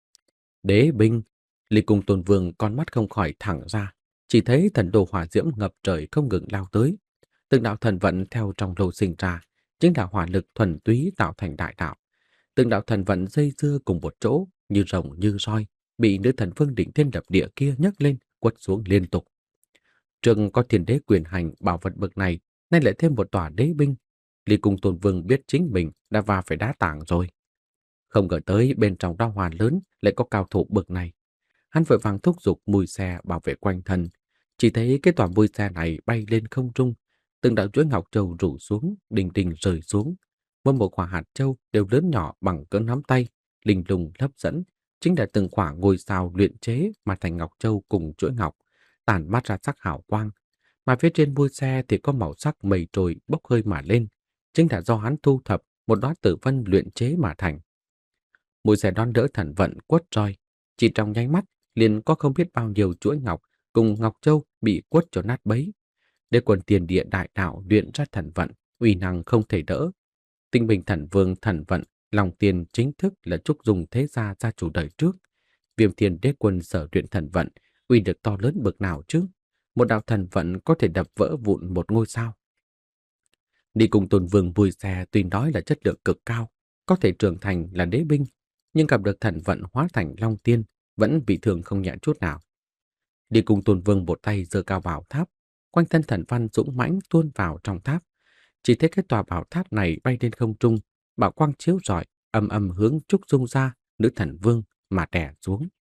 Đế binh. Ly Cung Tôn Vương con mắt không khỏi thẳng ra, chỉ thấy thần đồ hỏa diễm ngập trời không ngừng lao tới. Từng đạo thần vận theo trong lô sinh ra, chính là hỏa lực thuần túy tạo thành đại đạo. Từng đạo thần vận dây dưa cùng một chỗ, như rồng như roi, bị nữ thần vương đỉnh thiên đập địa kia nhấc lên, quất xuống liên tục. Trường có thiên đế quyền hành bảo vật bậc này, nay lại thêm một tòa đế binh. Ly Cung Tôn Vương biết chính mình đã va phải đá tảng rồi. Không ngờ tới bên trong đao hoàn lớn lại có cao thủ bậc này. Hắn vội vàng thúc giục mùi xe bảo vệ quanh thân. Chỉ thấy cái tòa mùi xe này bay lên không trung, từng đạo chuỗi ngọc châu rủ xuống, đình đình rơi xuống. Mỗi một quả hạt châu đều lớn nhỏ bằng cỡ nắm tay, linh lung hấp dẫn, chính là từng quả ngôi sao luyện chế mà thành ngọc châu cùng chuỗi ngọc, tản mát ra sắc hào quang. Mà phía trên mui xe thì có màu sắc mây trôi bốc hơi mà lên, chính là do hắn thu thập một đóa tử vân luyện chế mà thành. Mùi xe đón đỡ thần vận quất roi, chỉ trong nháy mắt liền có không biết bao nhiêu chuỗi ngọc cùng ngọc châu bị quất cho nát bấy. Đế quân tiền địa đại đạo luyện ra thần vận, uy năng không thể đỡ. Tinh bình thần vương thần vận, lòng tiền chính thức là trúc dùng thế gia gia chủ đời trước. Viêm thiên đế quân sở luyện thần vận, uy lực to lớn bậc nào chứ? Một đạo thần vận có thể đập vỡ vụn một ngôi sao. Đi cùng Tôn Vương vui xe tuy nói là chất lượng cực cao, có thể trưởng thành là đế binh, nhưng gặp được thần vận hóa thành long tiên vẫn bị thương không nhẹ chút nào. Đi cùng Tôn Vương một tay giơ cao bảo tháp, quanh thân thần văn dũng mãnh tuôn vào trong tháp. Chỉ thấy cái tòa bảo tháp này bay lên không trung, bảo quang chiếu rọi, âm âm hướng Trúc Dung ra, nữ thần vương mà đè xuống.